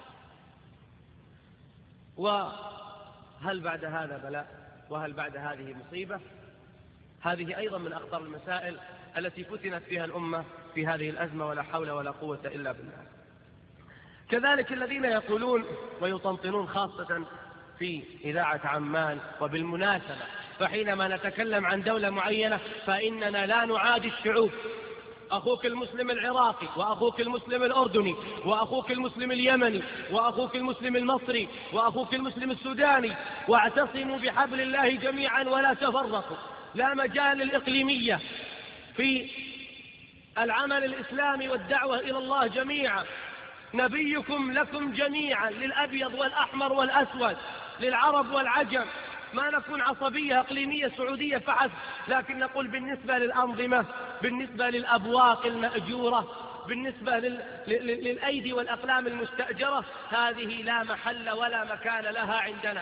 S2: وهل بعد هذا بلاء؟ وهل بعد هذه مصيبة؟ هذه أيضا من أخطر المسائل التي فتنت فيها الأمة في هذه الأزمة، ولا حول ولا قوة إلا بالله. كذلك الذين يقولون ويطنطنون خاصة في إذاعة عمان، وبالمناسبة فحينما نتكلم عن دولة معينة فإننا لا نعادي الشعوب. أخوك المسلم العراقي، وأخوك المسلم الأردني، وأخوك المسلم اليمني، وأخوك المسلم المصري، وأخوك المسلم السوداني، واعتصموا بحبل الله جميعا ولا تفرقوا. لا مجال للإقليمية في العمل الإسلامي والدعوة إلى الله جميعا. نبيكم لكم جميعا، للأبيض والأحمر والأسود، للعرب والعجم. ما نكون عصبية إقليمية سعودية فحسب، لكن نقول بالنسبة للأنظمة، بالنسبة للأبواق المأجورة، بالنسبة للأيدي والأقلام المستأجرة، هذه لا محل ولا مكان لها عندنا.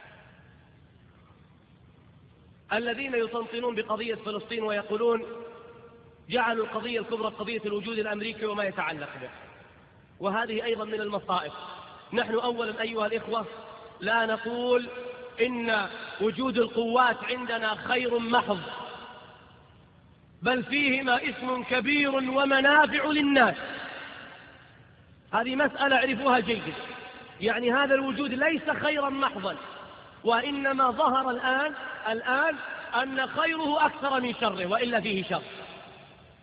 S2: الذين يطنطنون بقضية فلسطين ويقولون جعلوا القضية الكبرى قضية الوجود الأمريكي وما يتعلق به، وهذه أيضا من المصائب. نحن أولا أيها الإخوة لا نقول إن وجود القوات عندنا خير محض، بل فيهما اسم كبير ومنافع للناس. هذه مسألة اعرفوها جيدا. يعني هذا الوجود ليس خيرا محضا، وإنما ظهر الآن أن خيره أكثر من شره، وإلا فيه شر.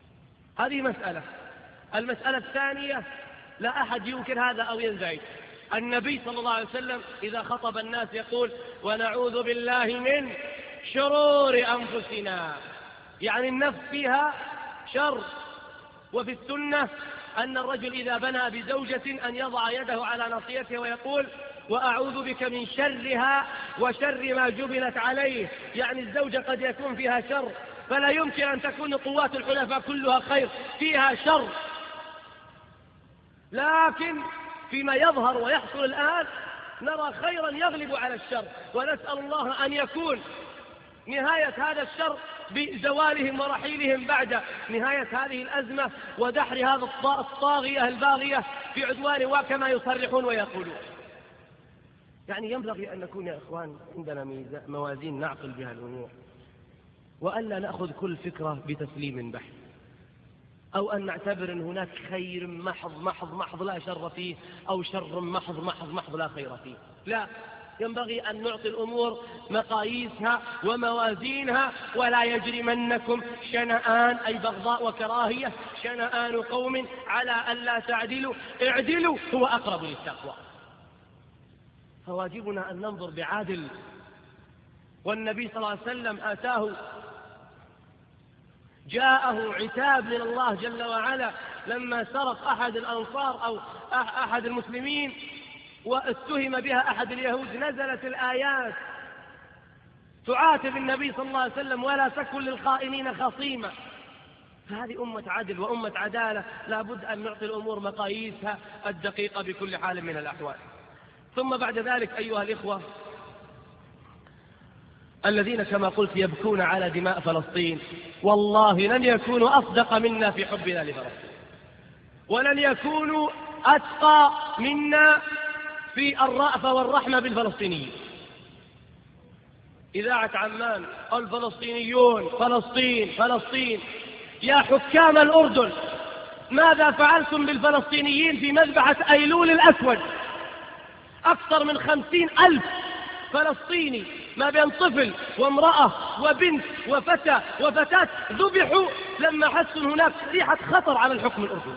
S2: هذه مسألة. المسألة الثانية لا أحد ينكر هذا أو ينزعج. النبي صلى الله عليه وسلم إذا خطب الناس يقول: ونعوذ بالله من شرور أنفسنا، يعني النفس فيها شر. وفي السنة أن الرجل إذا بنى بزوجة أن يضع يده على ناصيتها ويقول: وأعوذ بك من شرها وشر ما جبلت عليه، يعني الزوجة قد يكون فيها شر، فلا يمكن أن تكون قوات الحلفاء كلها خير، فيها شر. لكن فيما يظهر ويحصل الآن نرى خيرا يغلب على الشر، ونسأل الله أن يكون نهاية هذا الشر بزوالهم ورحيلهم بعد نهاية هذه الأزمة ودحر هذا الطاغية الباغية في عدوان وكما يصرحون ويقولون. يعني ينبغي أن نكون يا إخوان عندنا موازين نعقل بها الأمور، وألا نأخذ كل فكرة بتسليم بحت، أو أن نعتبر أن هناك خير محض محض محض لا شر فيه، أو شر محض محض محض لا خير فيه. لا، ينبغي أن نعطي الأمور مقاييسها وموازينها. ولا يجرمنكم شنآن، أي بغضاء وكراهية، شنآن قوم على ألا تعدلوا، اعدلوا هو أقرب للتقوى. فواجبنا أن ننظر بعادل. والنبي صلى الله عليه وسلم جاءه عتاب من الله جل وعلا لما سرق أحد الأنصار أو أحد المسلمين واتهم بها أحد اليهود، نزلت الآيات تعاتب النبي صلى الله عليه وسلم: ولا تكن للخائنين خصيما. فهذه أمة عدل وأمة عدالة، لا بد أن نعطي الأمور مقاييسها الدقيقة بكل حال من الأحوال. ثم بعد ذلك أيها الإخوة الذين كما قلت يبكون على دماء فلسطين، والله لن يكونوا أصدق منا في حبنا لفلسطين، ولن يكونوا أتقى منا في الرأفة والرحمة بالفلسطينيين. إذاعة عمان: الفلسطينيون فلسطين فلسطين. يا حكام الأردن، ماذا فعلتم بالفلسطينيين في مذبحة أيلول الأسود؟ أكثر من 50,000 فلسطيني ما بين طفل وامرأة وبنت وفتى وفتاة ذبحوا لما حسوا هناك ريحة خطر على الحكم الأردني.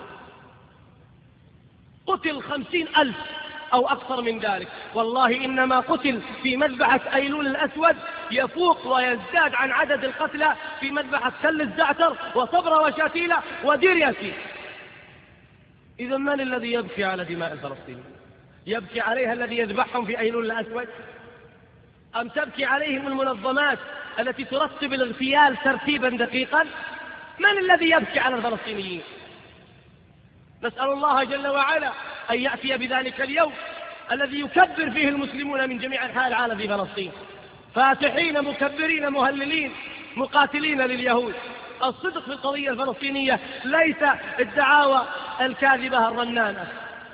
S2: قتل 50,000 أو أكثر من ذلك. والله إنما قتل في مذبحة أيلول الأسود يفوق ويزداد عن عدد القتلى في مذبحة تل الزعتر وصبرا وشاتيلة ودير ياسين. إذا من الذي يبكي على دماء الفلسطينيين؟ يبكي عليها الذي يذبحهم في أيلول الأسود؟ أم تبكي عليهم المنظمات التي ترتب الاغتيال ترتيبا دقيقا؟ من الذي يبكي على الفلسطينيين؟ نسأل الله جل وعلا أن يأتي بذلك اليوم الذي يكبر فيه المسلمون من جميع أنحاء العالم في فلسطين، فاتحين مكبرين مهللين مقاتلين لليهود. الصدق في القضية الفلسطينية ليس الدعاوى الكاذبة الرنانة.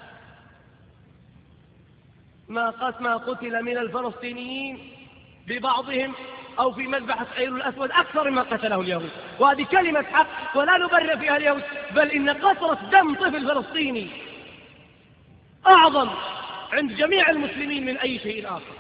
S2: ما قتل من الفلسطينيين ببعضهم أو في مذبحة أيلول الأسود أكثر مما قتله اليهود، وهذه كلمة حق ولا نبرر فيها اليهود، بل إن قطرة دم طفل فلسطيني أعظم عند جميع المسلمين من أي شيء آخر،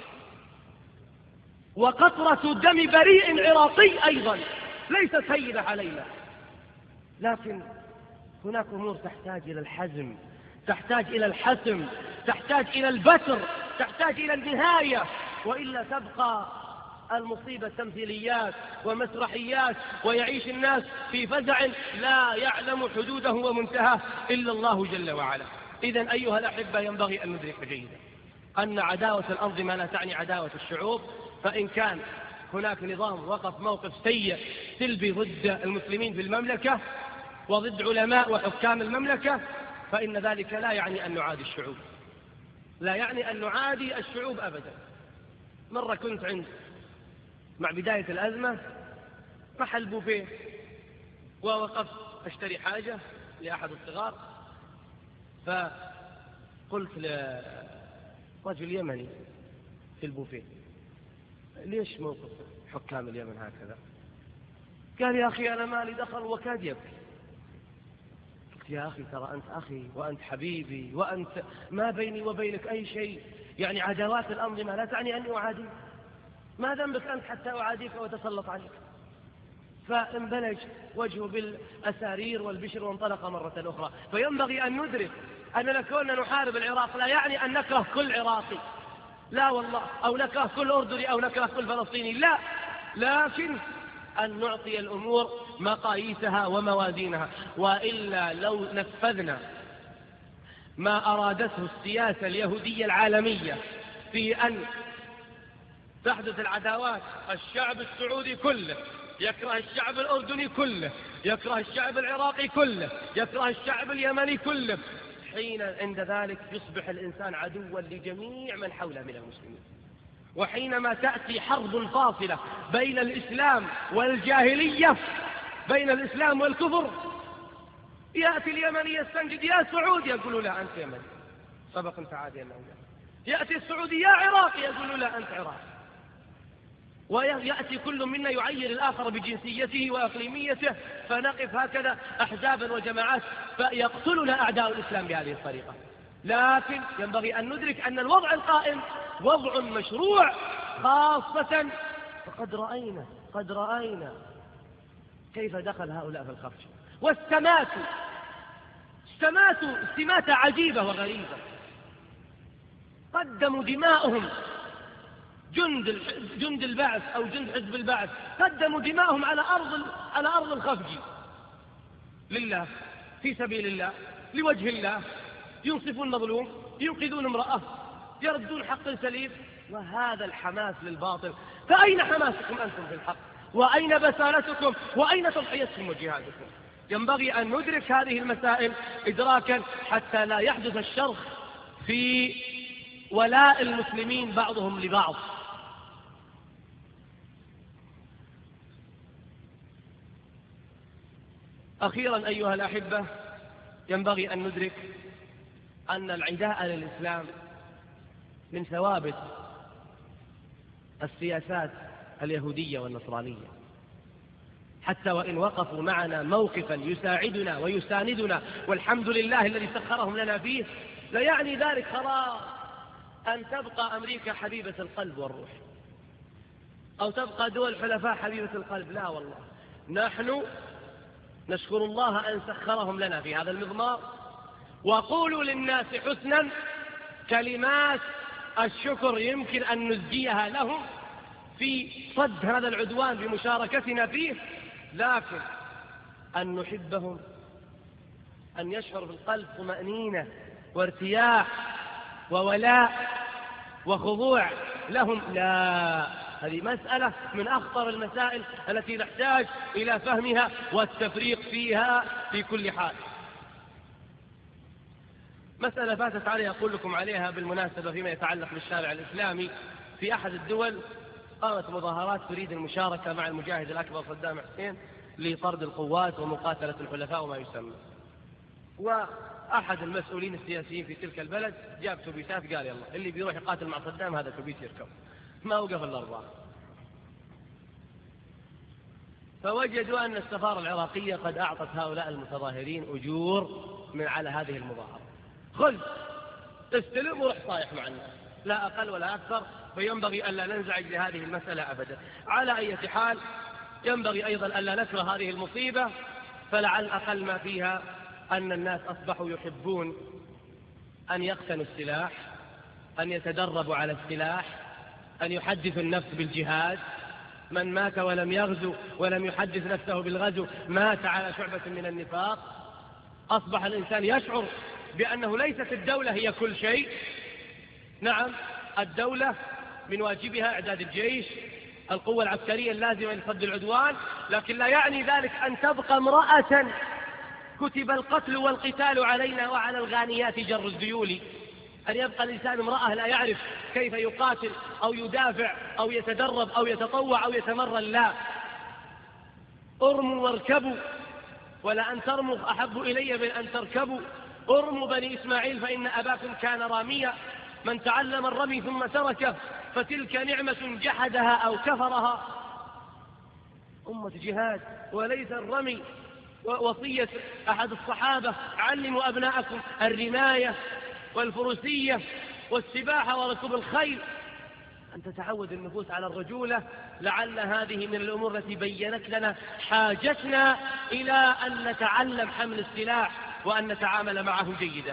S2: وقطرة دم بريء عراقي أيضا ليست هينة علينا. لكن هناك أمور تحتاج إلى الحزم، تحتاج إلى الحسم، تحتاج إلى البتر، تحتاج إلى النهاية، وإلا تبقى المصيبة تمثيليات ومسرحيات، ويعيش الناس في فزع لا يعلم حدوده ومنتهاه إلا الله جل وعلا. إذن أيها الأحبة ينبغي أن ندرك جيدا أن عداوة الأنظمة لا تعني عداوة الشعوب، فإن كان هناك نظام وقف موقف سيء سلبي ضد المسلمين في المملكة وضد علماء وحكام المملكة، فإن ذلك لا يعني أن نعادي الشعوب، لا يعني أن نعادي الشعوب أبدا. مرة كنت مع بداية الأزمة محل بوفيه، ووقفت أشتري حاجة لأحد الصغار، فقلت لرجل يمني في البوفيه: ليش موقف حكام اليمن هكذا؟ قال: يا أخي أنا مالي دخل، وكاد يبكي. قلت: يا أخي ترى أنت أخي وأنت حبيبي وأنت ما بيني وبينك أي شيء، يعني عداوات الأنظمة لا تعني أني أعاديك، ما ذنبك أنت حتى أعاديك وأتسلط عليك؟ فانبلج وجهه بالأسارير والبشر وانطلق مرة أخرى. فينبغي أن ندرك أننا كنا نحارب العراق لا يعني أن نكره كل عراقي، لا والله، أو نكره كل أردني أو نكره كل فلسطيني، لا، لكن أن نعطي الأمور مقاييسها وموازينها. وإلا لو نفذنا ما أرادته السياسة اليهودية العالمية في أن تحدث العداوات، الشعب السعودي كله يكره الشعب الأردني كله، يكره الشعب العراقي كله، يكره الشعب اليمني كله، حين عند ذلك يصبح الإنسان عدوا لجميع من حوله من المسلمين. وحينما تأتي حرب فاصلة بين الإسلام والجاهلية، بين الإسلام والكفر، يأتي اليمني يستنجد يا سعودي، يقولوا لا أنت يمني، سبق انت عادي أنه يأتي السعودي يا عراقي، يقولوا لا أنت عراقي. ويأتي كل منا يعير الآخر بجنسيته وأقليميته، فنقف هكذا أحزابا وجماعات، فيقتلنا أعداء الإسلام بهذه الطريقة. لكن ينبغي أن ندرك أن الوضع القائم وضع مشروع، خاصة فقد رأينا كيف دخل هؤلاء في الخرج واستماتوا استماتة عجيبة وغريبة. قدموا دماءهم، جند البعث أو جند حزب البعث، قدموا دماءهم على أرض الخفج لله، في سبيل الله، لوجه الله، ينصفون المظلوم، ينقذون امرأة، يردون حق سليم. وهذا الحماس للباطل. فأين حماسكم أنتم في الحق؟ وأين بسالتكم؟ وأين تضحيتكم وجهادكم؟ ينبغي أن ندرك هذه المسائل إدراكا حتى لا يحدث الشرخ في ولاء المسلمين بعضهم لبعض. أخيرا أيها الأحبة، ينبغي أن ندرك أن العداء للإسلام من ثوابت السياسات اليهودية والنصرانية، حتى وإن وقفوا معنا موقفا يساعدنا ويساندنا، والحمد لله الذي سخرهم لنا فيه، لا يعني ذلك خلاص أن تبقى أمريكا حبيبة القلب والروح، أو تبقى دول حلفاء حبيبة القلب، لا والله. نحن نشكر الله أن سخرهم لنا في هذا المضمار. وقولوا للناس حسنا، كلمات الشكر يمكن أن نزجيها لهم في صد هذا العدوان بمشاركتنا فيه، لكن أن نحبهم، أن يشعر بالقلب طمأنينة وارتياح وولاء وخضوع لهم، لا، هذه مسألة من أخطر المسائل التي نحتاج إلى فهمها والتفريق فيها في كل حال. مسألة فاتت علي أقول لكم عليها بالمناسبة فيما يتعلق بالشارع الإسلامي. في أحد الدول قامت مظاهرات تريد المشاركة مع المجاهد الأكبر صدام حسين لطرد القوات ومقاتلة الحلفاء وما يسمى. وأحد المسؤولين السياسيين في تلك البلد جاب توبيسات قال يلا اللي بيروح يقاتل مع صدام هذا توبيس يركب، ما وقف الأربعة. فوجدوا أن السفارة العراقية قد أعطت هؤلاء المتظاهرين أجور من على هذه المظاهرة، خذ استلم وروح صايح مع الناس، لا أقل ولا أكثر. فينبغي ألا ننزعج لهذه المسألة أبدا. على أي حال ينبغي أيضا ألا نكره هذه المصيبة، فلعل أقل ما فيها أن الناس أصبحوا يحبون أن يقتنوا السلاح، أن يتدربوا على السلاح، أن يحدثوا النفس بالجهاد. من مات ولم يغزو ولم يحدث نفسه بالغزو مات على شعبة من النفاق. أصبح الإنسان يشعر بأنه ليست الدولة هي كل شيء. نعم، الدولة من واجبها إعداد الجيش، القوة العسكرية اللازمة لصد العدوان، لكن لا يعني ذلك أن تبقى امرأة كتب القتل والقتال علينا وعلى الغانيات جر الذيول. أن يبقى الإنسان امرأة لا يعرف كيف يقاتل أو يدافع أو يتدرب أو يتطوع أو يتمرن، لا. ارموا واركبوا، ولا أن ترموا أحب إلي من أن تركبوا. ارموا بني إسماعيل فإن أباكم كان راميا، من تعلم الرمي ثم تركه فتلك نعمة جحدها أو كفرها. أمة جهاد وليس الرمي. وصية أحد الصحابة علموا أبناءكم الرماية والفروسية والسباحة وركوب الخيل. أن تتعود النفوس على الرجولة. لعل هذه من الأمور التي بيّنت لنا حاجتنا إلى أن نتعلم حمل السلاح وأن نتعامل معه جيدا.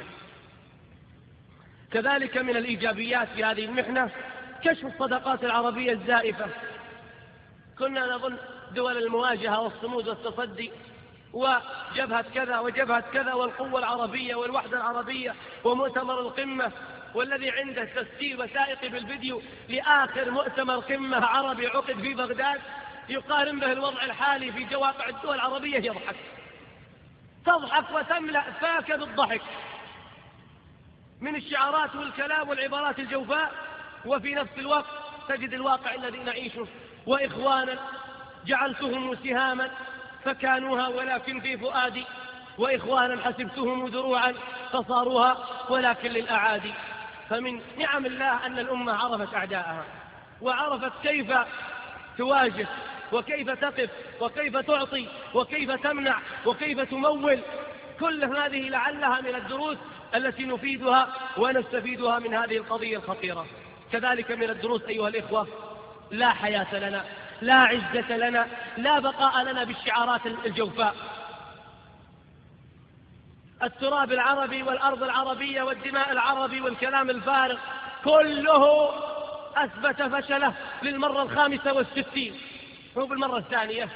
S2: كذلك من الإيجابيات في هذه المحنة كشف الصدقات العربية الزائفة. كنا نظن دول المواجهة والصمود والتصدي وجبهة كذا وجبهة كذا والقوة العربية والوحدة العربية ومؤتمر القمة، والذي عنده تسجيل وثائقي بالفيديو لآخر مؤتمر قمة عربي عقد في بغداد يقارن به الوضع الحالي في جوامع الدول العربية، يضحك، تضحك وتملأ فاك بالضحك من الشعارات والكلام والعبارات الجوفاء، وفي نفس الوقت تجد الواقع الذي نعيشه. وإخوانا جعلتهم سهاما فكانوها ولكن في فؤادي، وإخوانا حسبتهم دروعا فصاروها ولكن للأعادي. فمن نعم الله أن الأمة عرفت أعداءها وعرفت كيف تواجه وكيف تقف وكيف تعطي وكيف تمنع وكيف تمول. كل هذه لعلها من الدروس التي نفيدها ونستفيدها من هذه القضية الخطيرة. كذلك من الدروس أيها الإخوة لا حياة لنا، لا عزة لنا، لا بقاء لنا بالشعارات الجوفاء. التراب العربي والأرض العربية والدماء العربي والكلام الفارغ كله أثبت فشله للمرة 65، مو بالمرة الثانية.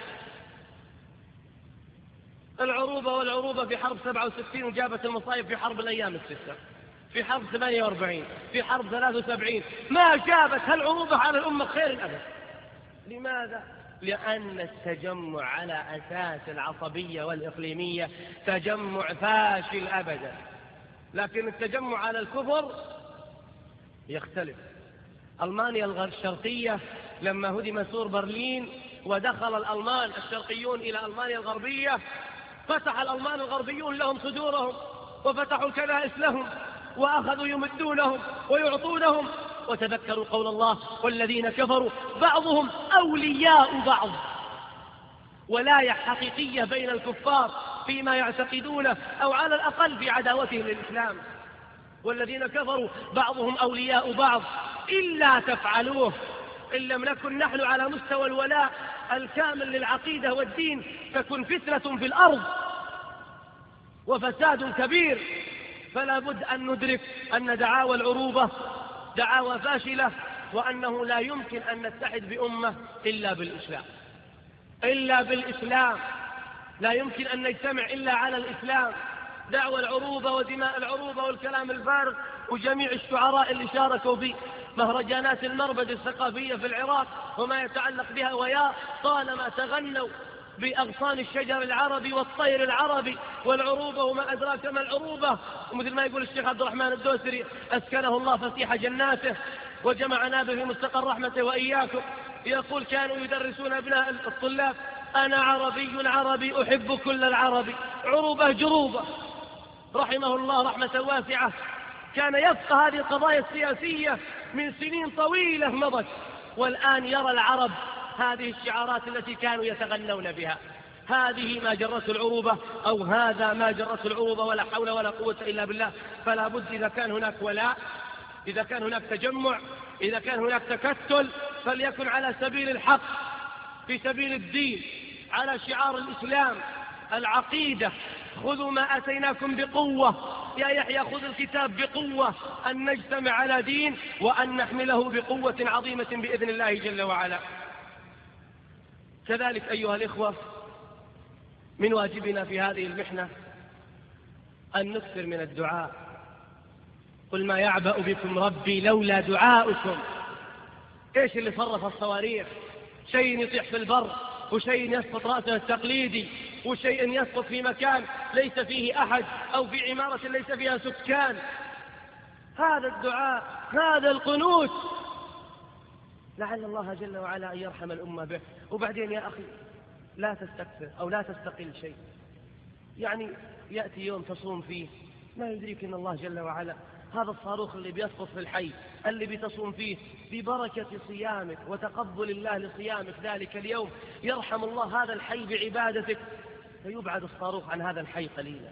S2: العروبة والعروبة في حرب 67 وجابت المصايب في حرب الأيام الستة، في حرب 48، في حرب 73، ما جابت هالعروبة على الأمة خير أبدا. لماذا؟ لأن التجمع على أساس العصبية والإقليمية تجمع فاشل أبدا، لكن التجمع على الكفر يختلف. ألمانيا الشرقية لما هدم سور برلين ودخل الألمان الشرقيون إلى ألمانيا الغربية، فتح الألمان الغربيون لهم صدورهم وفتحوا الكنائس لهم وأخذوا يمدونهم ويعطونهم. وتذكروا قول الله والذين كفروا بعضهم أولياء بعض. ولاية حقيقية بين الكفار فيما يعتقدونه أو على الأقل في عداوتهم للإسلام. والذين كفروا بعضهم أولياء بعض إلا تفعلوه إن لم نكن نحن على مستوى الولاء الكامل للعقيدة والدين تكن فتنة في الأرض وفساد كبير. فلا بد أن ندرك أن دعاوى العروبة دعاوى فاشلة، وأنه لا يمكن أن نتحد بأمة إلا بالإسلام، إلا بالإسلام، لا يمكن أن نجتمع إلا على الإسلام. دعوى العروبة ودماء العروبة والكلام الفارغ وجميع الشعراء اللي شاركوا في مهرجانات المربد الثقافية في العراق وما يتعلق بها، ويا طالما تغنوا بأغصان الشجر العربي والطير العربي والعروبة وما أدراك ما العروبة. ومثل ما يقول الشيخ عبد الرحمن الدوسري أسكنه الله فسيح جناته وجمعنا به في مستقر رحمته وإياكم، يقول كانوا يدرسون أبناء الطلاب أنا عربي عربي أحب كل العربي، عروبة جروبة. رحمه الله رحمة واسعة، كان يفقه هذه القضايا السياسية من سنين طويلة مضت، والآن يرى العرب هذه الشعارات التي كانوا يتغنون بها. هذه ما جرته العروبة، أو هذا ما جرته العروبة، ولا حول ولا قوة إلا بالله. فلا بد إذا كان هناك ولاء، إذا كان هناك تجمع، إذا كان هناك تكتل، فليكن على سبيل الحق، في سبيل الدين، على شعار الإسلام، العقيدة. خذوا ما أتيناكم بقوة، يا يحيى خذ الكتاب بقوة، أن نجتمع على دين وأن نحمله بقوة عظيمة بإذن الله جل وعلا. كذلك أيها الإخوة من واجبنا في هذه المحنة أن نكثر من الدعاء. قل ما يعبأ بكم ربي لولا دعاؤكم. إيش اللي صرف الصواريخ؟ شيء يطيح في البر، وشيء يسقط رأسه التقليدي، وشيء يسقط في مكان ليس فيه أحد، أو في عمارة ليس فيها سكان. هذا الدعاء، هذا القنوت، لعل الله جل وعلا أن يرحم الأمة به. وبعدين يا أخي لا تستكثر أو لا تستقل شيء، يعني يأتي يوم تصوم فيه ما يدريك أن الله جل وعلا هذا الصاروخ اللي بيسقط في الحي اللي بتصوم فيه ببركة صيامك وتقبل الله لصيامك ذلك اليوم يرحم الله هذا الحي بعبادتك، فيبعد الصاروخ عن هذا الحي قليلا.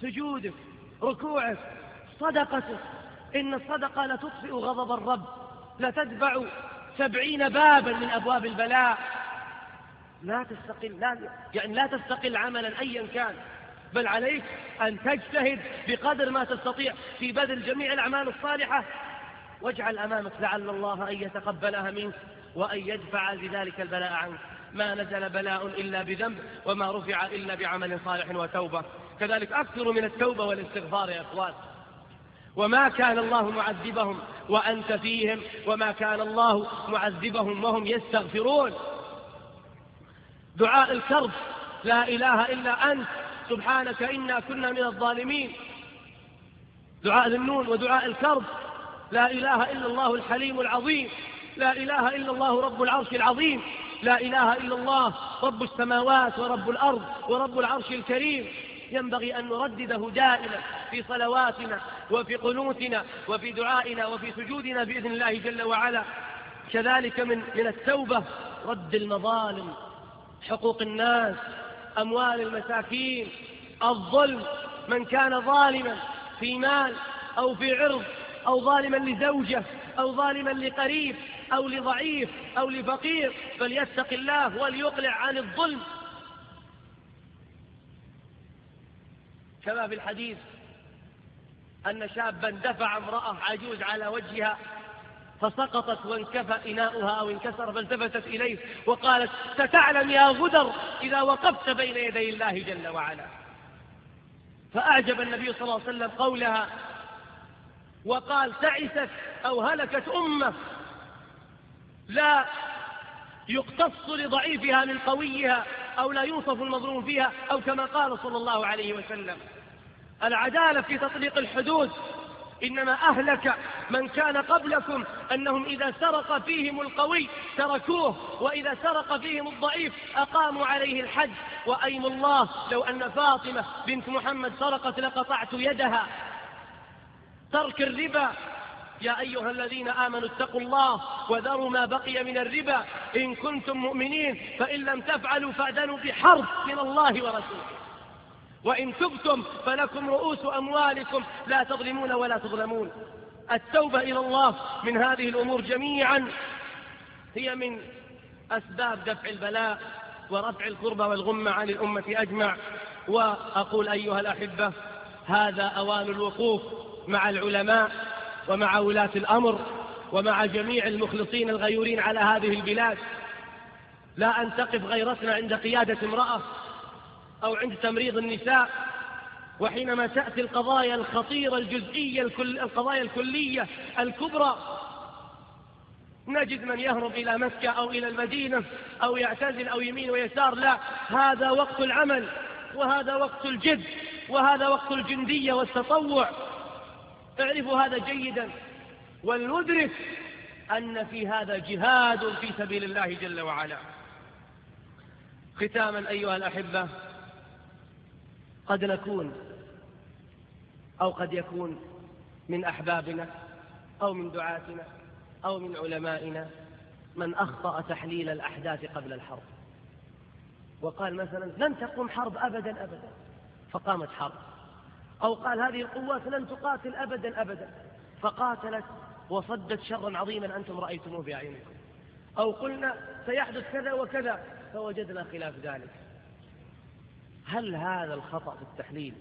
S2: سجودك، ركوعك، صدقتك، إن الصدقة لتطفئ غضب الرب لتتبع 70 بابا من أبواب البلاء. لا تستقل عملا أيا كان، بل عليك أن تجتهد بقدر ما تستطيع في بذل جميع الأعمال الصالحة، واجعل أمامك لعل الله أن يتقبلها منك وأن يدفع بذلك البلاء عنك. ما نزل بلاء إلا بذنب، وما رفع إلا بعمل صالح وتوبة. كذلك أكثروا من التوبة والاستغفار يا إخوان. وما كان الله معذبهم وأنت فيهم، وما كان الله معذبهم وهم يستغفرون. دعاء الكرب: لا إله إلا أنت سبحانك إنا كنا من الظالمين. دعاء النون ودعاء الكرب: لا إله إلا الله الحليم العظيم، لا إله إلا الله رب العرش العظيم، لا إله إلا الله رب السماوات ورب الأرض ورب العرش الكريم. ينبغي أن نردده دائما في صلواتنا وفي قنوتنا وفي دعائنا وفي سجودنا بإذن الله جل وعلا. كذلك من التوبة رد المظالم، حقوق الناس، أموال المساكين، الظلم. من كان ظالما في مال أو في عرض، أو ظالما لزوجة، أو ظالما لقريب أو لضعيف أو لفقير، فليتق الله وليقلع عن الظلم. كما في الحديث أن شابا دفع امرأة عجوز على وجهها فسقطت وانكفى إناؤها أو انكسر، فالتفتت إليه وقالت: ستعلم يا غدر إذا وقفت بين يدي الله جل وعلا. فأعجب النبي صلى الله عليه وسلم قولها وقال: تعست أو هلكت أمة لا يقتص لضعيفها من قويها، أو لا يوصف المظلوم فيها، أو كما قال صلى الله عليه وسلم. العدالة في تطبيق الحدود. إنما أهلك من كان قبلكم أنهم إذا سرق فيهم القوي تركوه، وإذا سرق فيهم الضعيف أقاموا عليه الحد. وأيم الله لو أن فاطمة بنت محمد سرقت لقطعت يدها. ترك الربا: يا أيها الذين آمنوا اتقوا الله وذروا ما بقي من الربا إن كنتم مؤمنين، فإن لم تفعلوا فأذنوا بحرب من الله ورسوله، وإن تبتم فلكم رؤوس أموالكم لا تظلمون ولا تظلمون. التوبة إلى الله من هذه الأمور جميعا هي من أسباب دفع البلاء ورفع الكربة والغمة عن الأمة أجمع. وأقول أيها الأحبة: هذا أوان الوقوف مع العلماء ومع ولاة الأمر ومع جميع المخلصين الغيورين على هذه البلاد. لا أن تقف غيرتنا عند قيادة امرأة أو عند تمريض النساء، وحينما تأتي القضايا الخطيرة الجزئية القضايا الكلية الكبرى نجد من يهرب إلى مكة أو إلى المدينة أو يعتزل أو يمين ويسار. لا، هذا وقت العمل، وهذا وقت الجد، وهذا وقت الجندية والتطوع. اعرفوا هذا جيدا، ولندرك أن في هذا جهاد في سبيل الله جل وعلا. ختاما أيها الأحبة، قد نكون أو قد يكون من أحبابنا أو من دعاتنا أو من علمائنا من أخطأ تحليل الأحداث قبل الحرب، وقال مثلا: لن تقوم حرب أبدا أبدا، فقامت حرب. أو قال: هذه القوات لن تقاتل أبدا أبدا، فقاتلت وصدت شرا عظيما أنتم رأيتموه بأعينكم. أو قلنا سيحدث كذا وكذا فوجدنا خلاف ذلك. هل هذا الخطأ في التحليل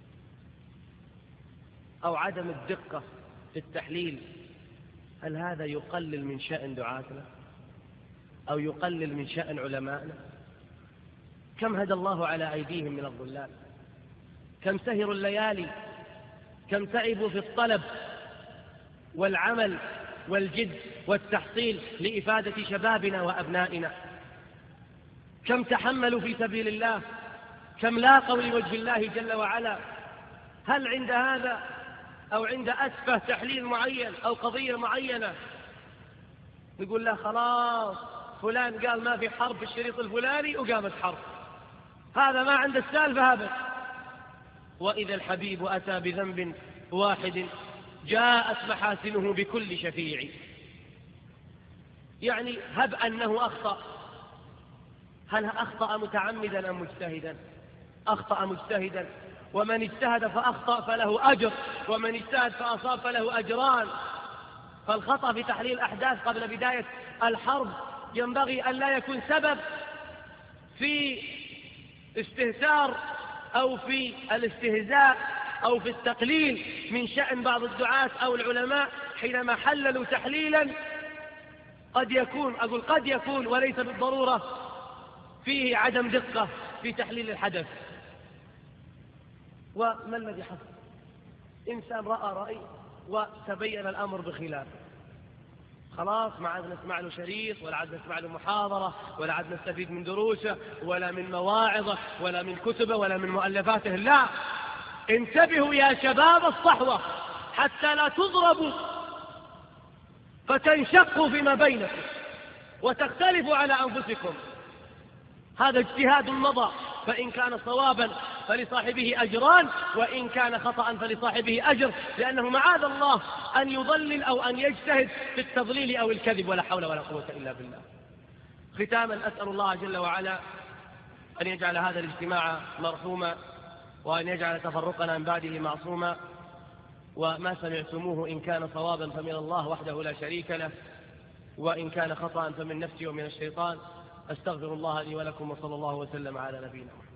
S2: أو عدم الدقة في التحليل هل هذا يقلل من شأن دعاتنا أو يقلل من شأن علمائنا؟ كم هدى الله على أيديهم من الضلال، كم سهروا الليالي، كم تعبوا في الطلب والعمل والجد والتحصيل لإفادة شبابنا وأبنائنا، كم تحملوا في سبيل الله، كم لاقوا لوجه الله جل وعلا. هل عند هذا أو عند أسفة تحليل معين أو قضية معينة نقول له خلاص فلان قال ما في حرب في الشريط الفلاني وقامت حرب؟ هذا ما عند السالفة هذا. وإذا الحبيب أتى بذنب واحد جاءت محاسنه بكل شفيع. يعني هب أنه أخطأ، هل أخطأ متعمدا أم مجتهدا؟ أخطأ مجتهدا، ومن اجتهد فأخطأ فله أجر، ومن اجتهد فأصاب فله أجران. فالخطأ في تحليل الأحداث قبل بداية الحرب ينبغي أن لا يكون سبب في استهتار أو في الاستهزاء أو في التقليل من شأن بعض الدعاة أو العلماء حينما حللوا تحليلا قد يكون وليس بالضرورة فيه عدم دقة في تحليل الحدث. وما الذي حصل؟ إنسان رأى رأي وتبين الأمر بخلافه، خلاص ما عاد نسمع له شريط ولا عاد نسمع له محاضرة ولا عاد نستفيد من دروسه ولا من مواعظه ولا من كتبه ولا من مؤلفاته. لا، انتبهوا يا شباب الصحوة حتى لا تضربوا فتنشقوا فيما بينكم وتختلفوا على أنفسكم. هذا اجتهاد مضى، فإن كان صوابا فلصاحبه أجران، وإن كان خطأ فلصاحبه أجر، لأنه معاذ الله أن يضلل أو أن يجتهد في التضليل أو الكذب، ولا حول ولا قوة إلا بالله. ختاما أسأل الله جل وعلا أن يجعل هذا الاجتماع مرحوما، وأن يجعل تفرقنا من بعده معصوما، وما سمعتموه إن كان صوابا فمن الله وحده لا شريك له، وإن كان خطأ فمن نفسي ومن الشيطان. أستغفر الله لي ولكم، وصلى الله وسلم على نبينا محمد.